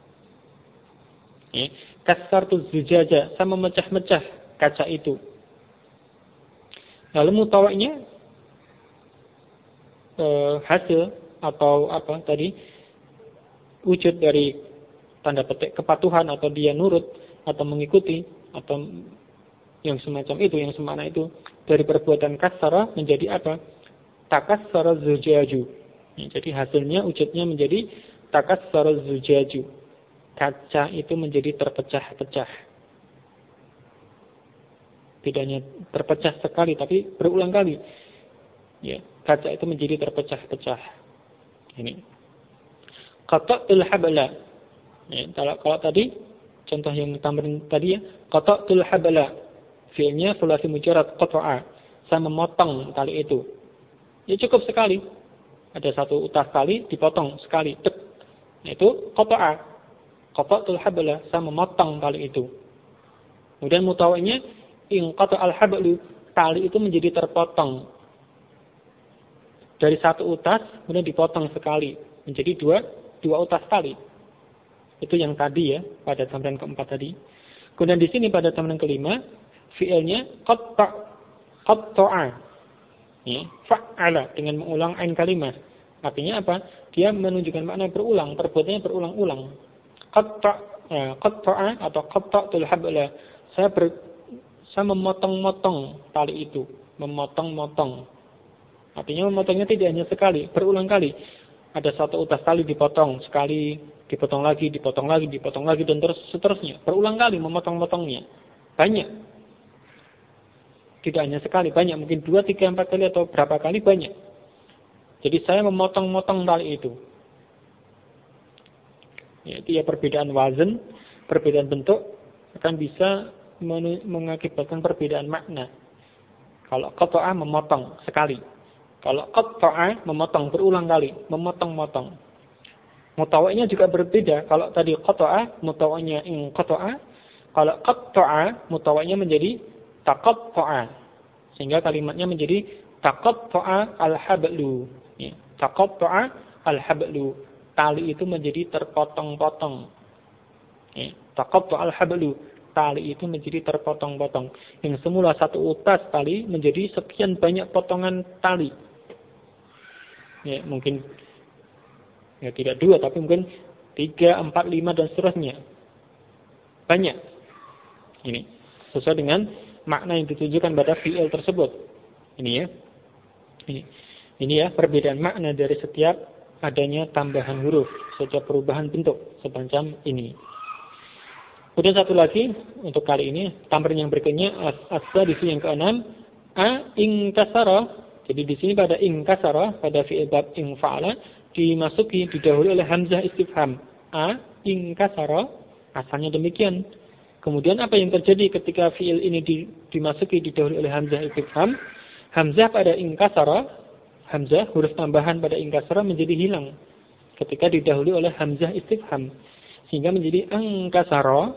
Kasartu zujaja, saya memecah-mecah kaca itu. Lalu mutawi'nya hasil atau apa tadi, wujud dari tanda petik kepatuhan, atau dia nurut atau mengikuti atau yang semacam itu, yang semana itu, dari perbuatan kasara menjadi apa? Takassara zujaju. Ya, jadi hasilnya, wujudnya menjadi takassara zujaju. Kaca itu menjadi terpecah-pecah. Tidak hanya terpecah sekali, tapi berulang kali. Ya, kaca itu menjadi terpecah-pecah. Ini. Qata'tul habla. Ya, kalau tadi contoh yang tamrin tadi ya, qata'tul habla. Fi'ilnya sulasi mujarrad qata'a. Saya memotong tali itu. Ya cukup sekali. Ada satu utas tali dipotong sekali. Tek. Itu qata'a. Qata'tul habla. Saya memotong tali itu. Kemudian mutawai'nya in qata'al hablu. Tali itu menjadi terpotong. Dari satu utas kemudian dipotong sekali. Menjadi dua utas tali. Itu yang tadi ya, pada tamrin keempat tadi. Kemudian di sini pada tamrin kelima, fi'ilnya qatta'a. Ya, fa'ala dengan mengulang ain kalimah. Artinya apa? Dia menunjukkan makna berulang, perbuatannya berulang-ulang. Qatta'a atau qatta'tul habla. Saya memotong-motong tali itu, memotong-motong. Artinya memotongnya tidak hanya sekali, berulang kali. Ada satu utas tali dipotong sekali, dipotong lagi, dan terus seterusnya. Berulang kali memotong-motongnya. Banyak. Tidak hanya sekali, banyak. Mungkin 2, 3, 4 kali atau berapa kali, banyak. Jadi saya memotong-motong tali itu. Ya, itu ya perbedaan wazan, perbedaan bentuk, akan bisa mengakibatkan perbedaan makna. Kalau qata'a memotong sekali. Kalau qatta'a memotong berulang kali, memotong-motong. Mutawai'nya juga berbeda. Kalau tadi qata'a, mutawai'nya in qata'a. Kalau qatta'a, mutawai'nya menjadi taqatta'a. Sehingga kalimatnya menjadi taqatta'a al-hablu. Ya, taqatta'a al-hablu. Tali itu menjadi terpotong-potong. Ya, taqatta'a al-hablu. Tali itu menjadi terpotong-potong. Yang semula satu utas tali menjadi sekian banyak potongan tali. Ya, mungkin ya tidak 2, tapi mungkin 3, 4, 5 dan seterusnya. Banyak. Ini sesuai dengan makna yang ditujukan pada fi'il tersebut. Ini ya. Ini ya perbedaan makna dari setiap adanya tambahan huruf, setiap perubahan bentuk semacam ini. Kemudian satu lagi untuk kali ini, tamrin yang berikutnya as-sadis yang ke-6, inkasara. Jadi di sini pada inkasara, pada fi'il bab infa'ala dimasuki didahului oleh hamzah istifham. Inkasara, asalnya demikian. Kemudian apa yang terjadi ketika fi'il ini dimasuki didahului oleh hamzah istifham? Hamzah pada inkasara, hamzah huruf tambahan pada inkasara menjadi hilang ketika didahului oleh hamzah istifham. Sehingga menjadi angkasara,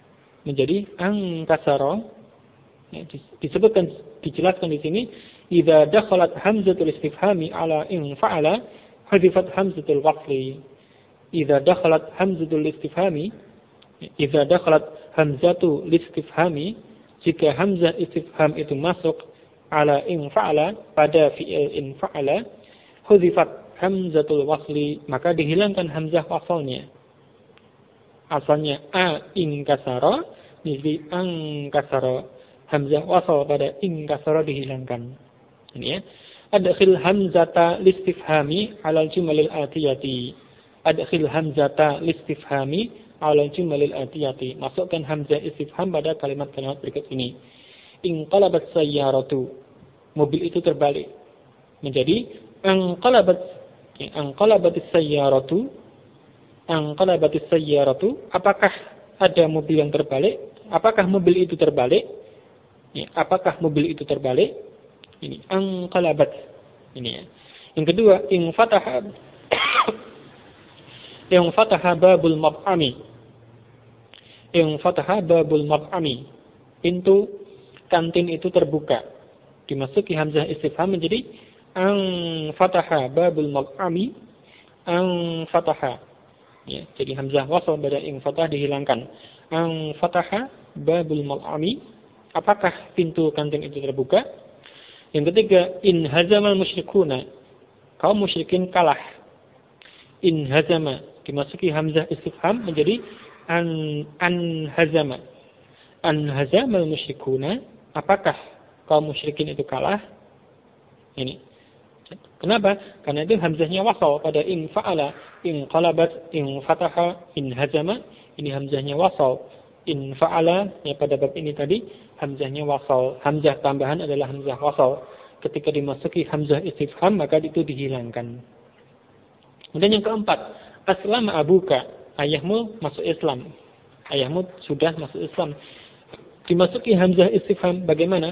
ya, disebutkan, dijelaskan di sini, idza dakhalat hamzatul istifhami ala in fa'ala hadifat hamzatul waqli. Idza dakhalat hamzatul istifhami, idza dakhalat hamzatul istifhami, jika hamzah istifham itu masuk ala in fa'ala, pada fi'il in fa'ala, hadifat hamzatul waqli, maka dihilangkan hamzah wasalnya. Asalnya inkasara, jadi angkasara. Hamzah wasal pada inkasara dihilangkan. Ini ya. Adkhil hamzata listifhami 'alal jumalil atiyati. Adkhil hamzata listifhami 'alal jumalil atiyati. Masukkan hamzah istifham pada kalimat-kalimat berikut ini. Inqalabat sayyaratu. Mobil itu terbalik. Menjadi anqalabatis sayyaratu. Anqalabatis sayyaratu. Apakah ada mobil yang terbalik? Apakah mobil itu terbalik? Ya, apakah mobil itu terbalik? Ini anqalabat. Ini ya. Yang kedua, in fataha babul mab'ami. In fataha babul mab'ami. Pintu kantin itu terbuka. Dimasuki hamzah istifham menjadi an fataha babul mab'ami. An fataha. Ya, jadi hamzah wasal pada in fatah dihilangkan. An fataha babul mab'ami. Apakah pintu kantin itu terbuka? Yang ketiga, in hazamal musyrikuna. kaum musyrikin kalah. In hazama, dimasuki hamzah istifham menjadi an hazama. An hazamal musyrikuna, apakah kaum musyrikin itu kalah? Ini. Kenapa? Karena itu hamzahnya wasal pada in fa'ala, in qalabat, in fataha, in hazama. Ini hamzahnya wasal. In fa'ala, ya pada bab ini tadi, hamzahnya wasal. Hamzah tambahan adalah hamzah wasal. Ketika dimasuki hamzah istifham, maka itu dihilangkan. Kemudian yang keempat, aslama abuka, ayahmu masuk Islam. Ayahmu sudah masuk Islam. Dimasuki hamzah istifham, bagaimana?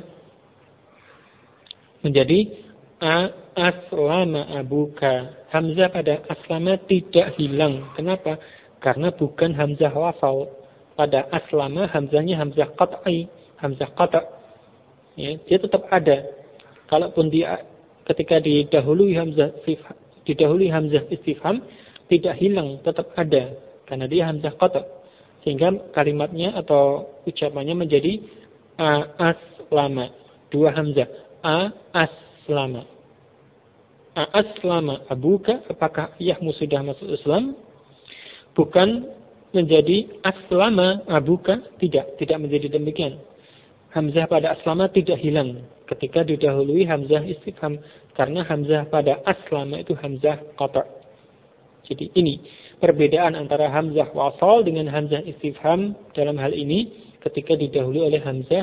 Menjadi aslama abuka. Hamzah pada aslama tidak hilang. Kenapa? Karena bukan hamzah wasal. Pada aslama hamzahnya hamzah qat'i, hamzah qata'. Ya, dia tetap ada. Kalaupun dia ketika didahului hamzah istifham tidak hilang, tetap ada karena dia hamzah qata'. Sehingga kalimatnya atau ucapannya menjadi aslama. Dua hamzah. Aslama. Aslama abuka, apakah ayahmu sudah masuk Islam? Bukan menjadi aslama abuka, tidak menjadi demikian. Hamzah pada aslama tidak hilang ketika didahului hamzah istifham, karena hamzah pada aslama itu hamzah qata'. Jadi ini perbedaan antara hamzah wasal dengan hamzah istifham dalam hal ini ketika didahului oleh hamzah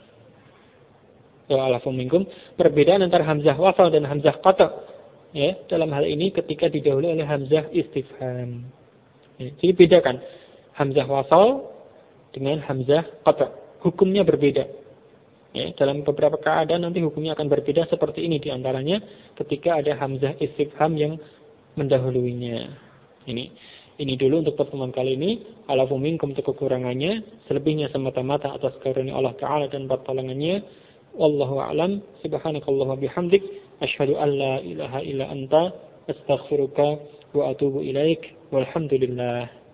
perbedaan antara hamzah wasal dan hamzah qata', ya, dalam hal ini ketika didahului oleh hamzah istifham. Ya, jadi bedakan hamzah wasal dengan hamzah qata'. Hukumnya berbeda. Ya, dalam beberapa keadaan nanti hukumnya akan berbeda seperti ini, diantaranya ketika ada hamzah istifham yang mendahuluinya. Ini dulu untuk pertemuan kali ini. Alafu minkum untuk kekurangannya, selebihnya semata-mata atas karunia Allah Ta'ala dan pertolongannya. Wallahu a'lam. Subhanakallahumma bihamdik, asyhadu an la ilaha illa anta, astaghfiruka wa atubu ilaik. Walhamdulillah.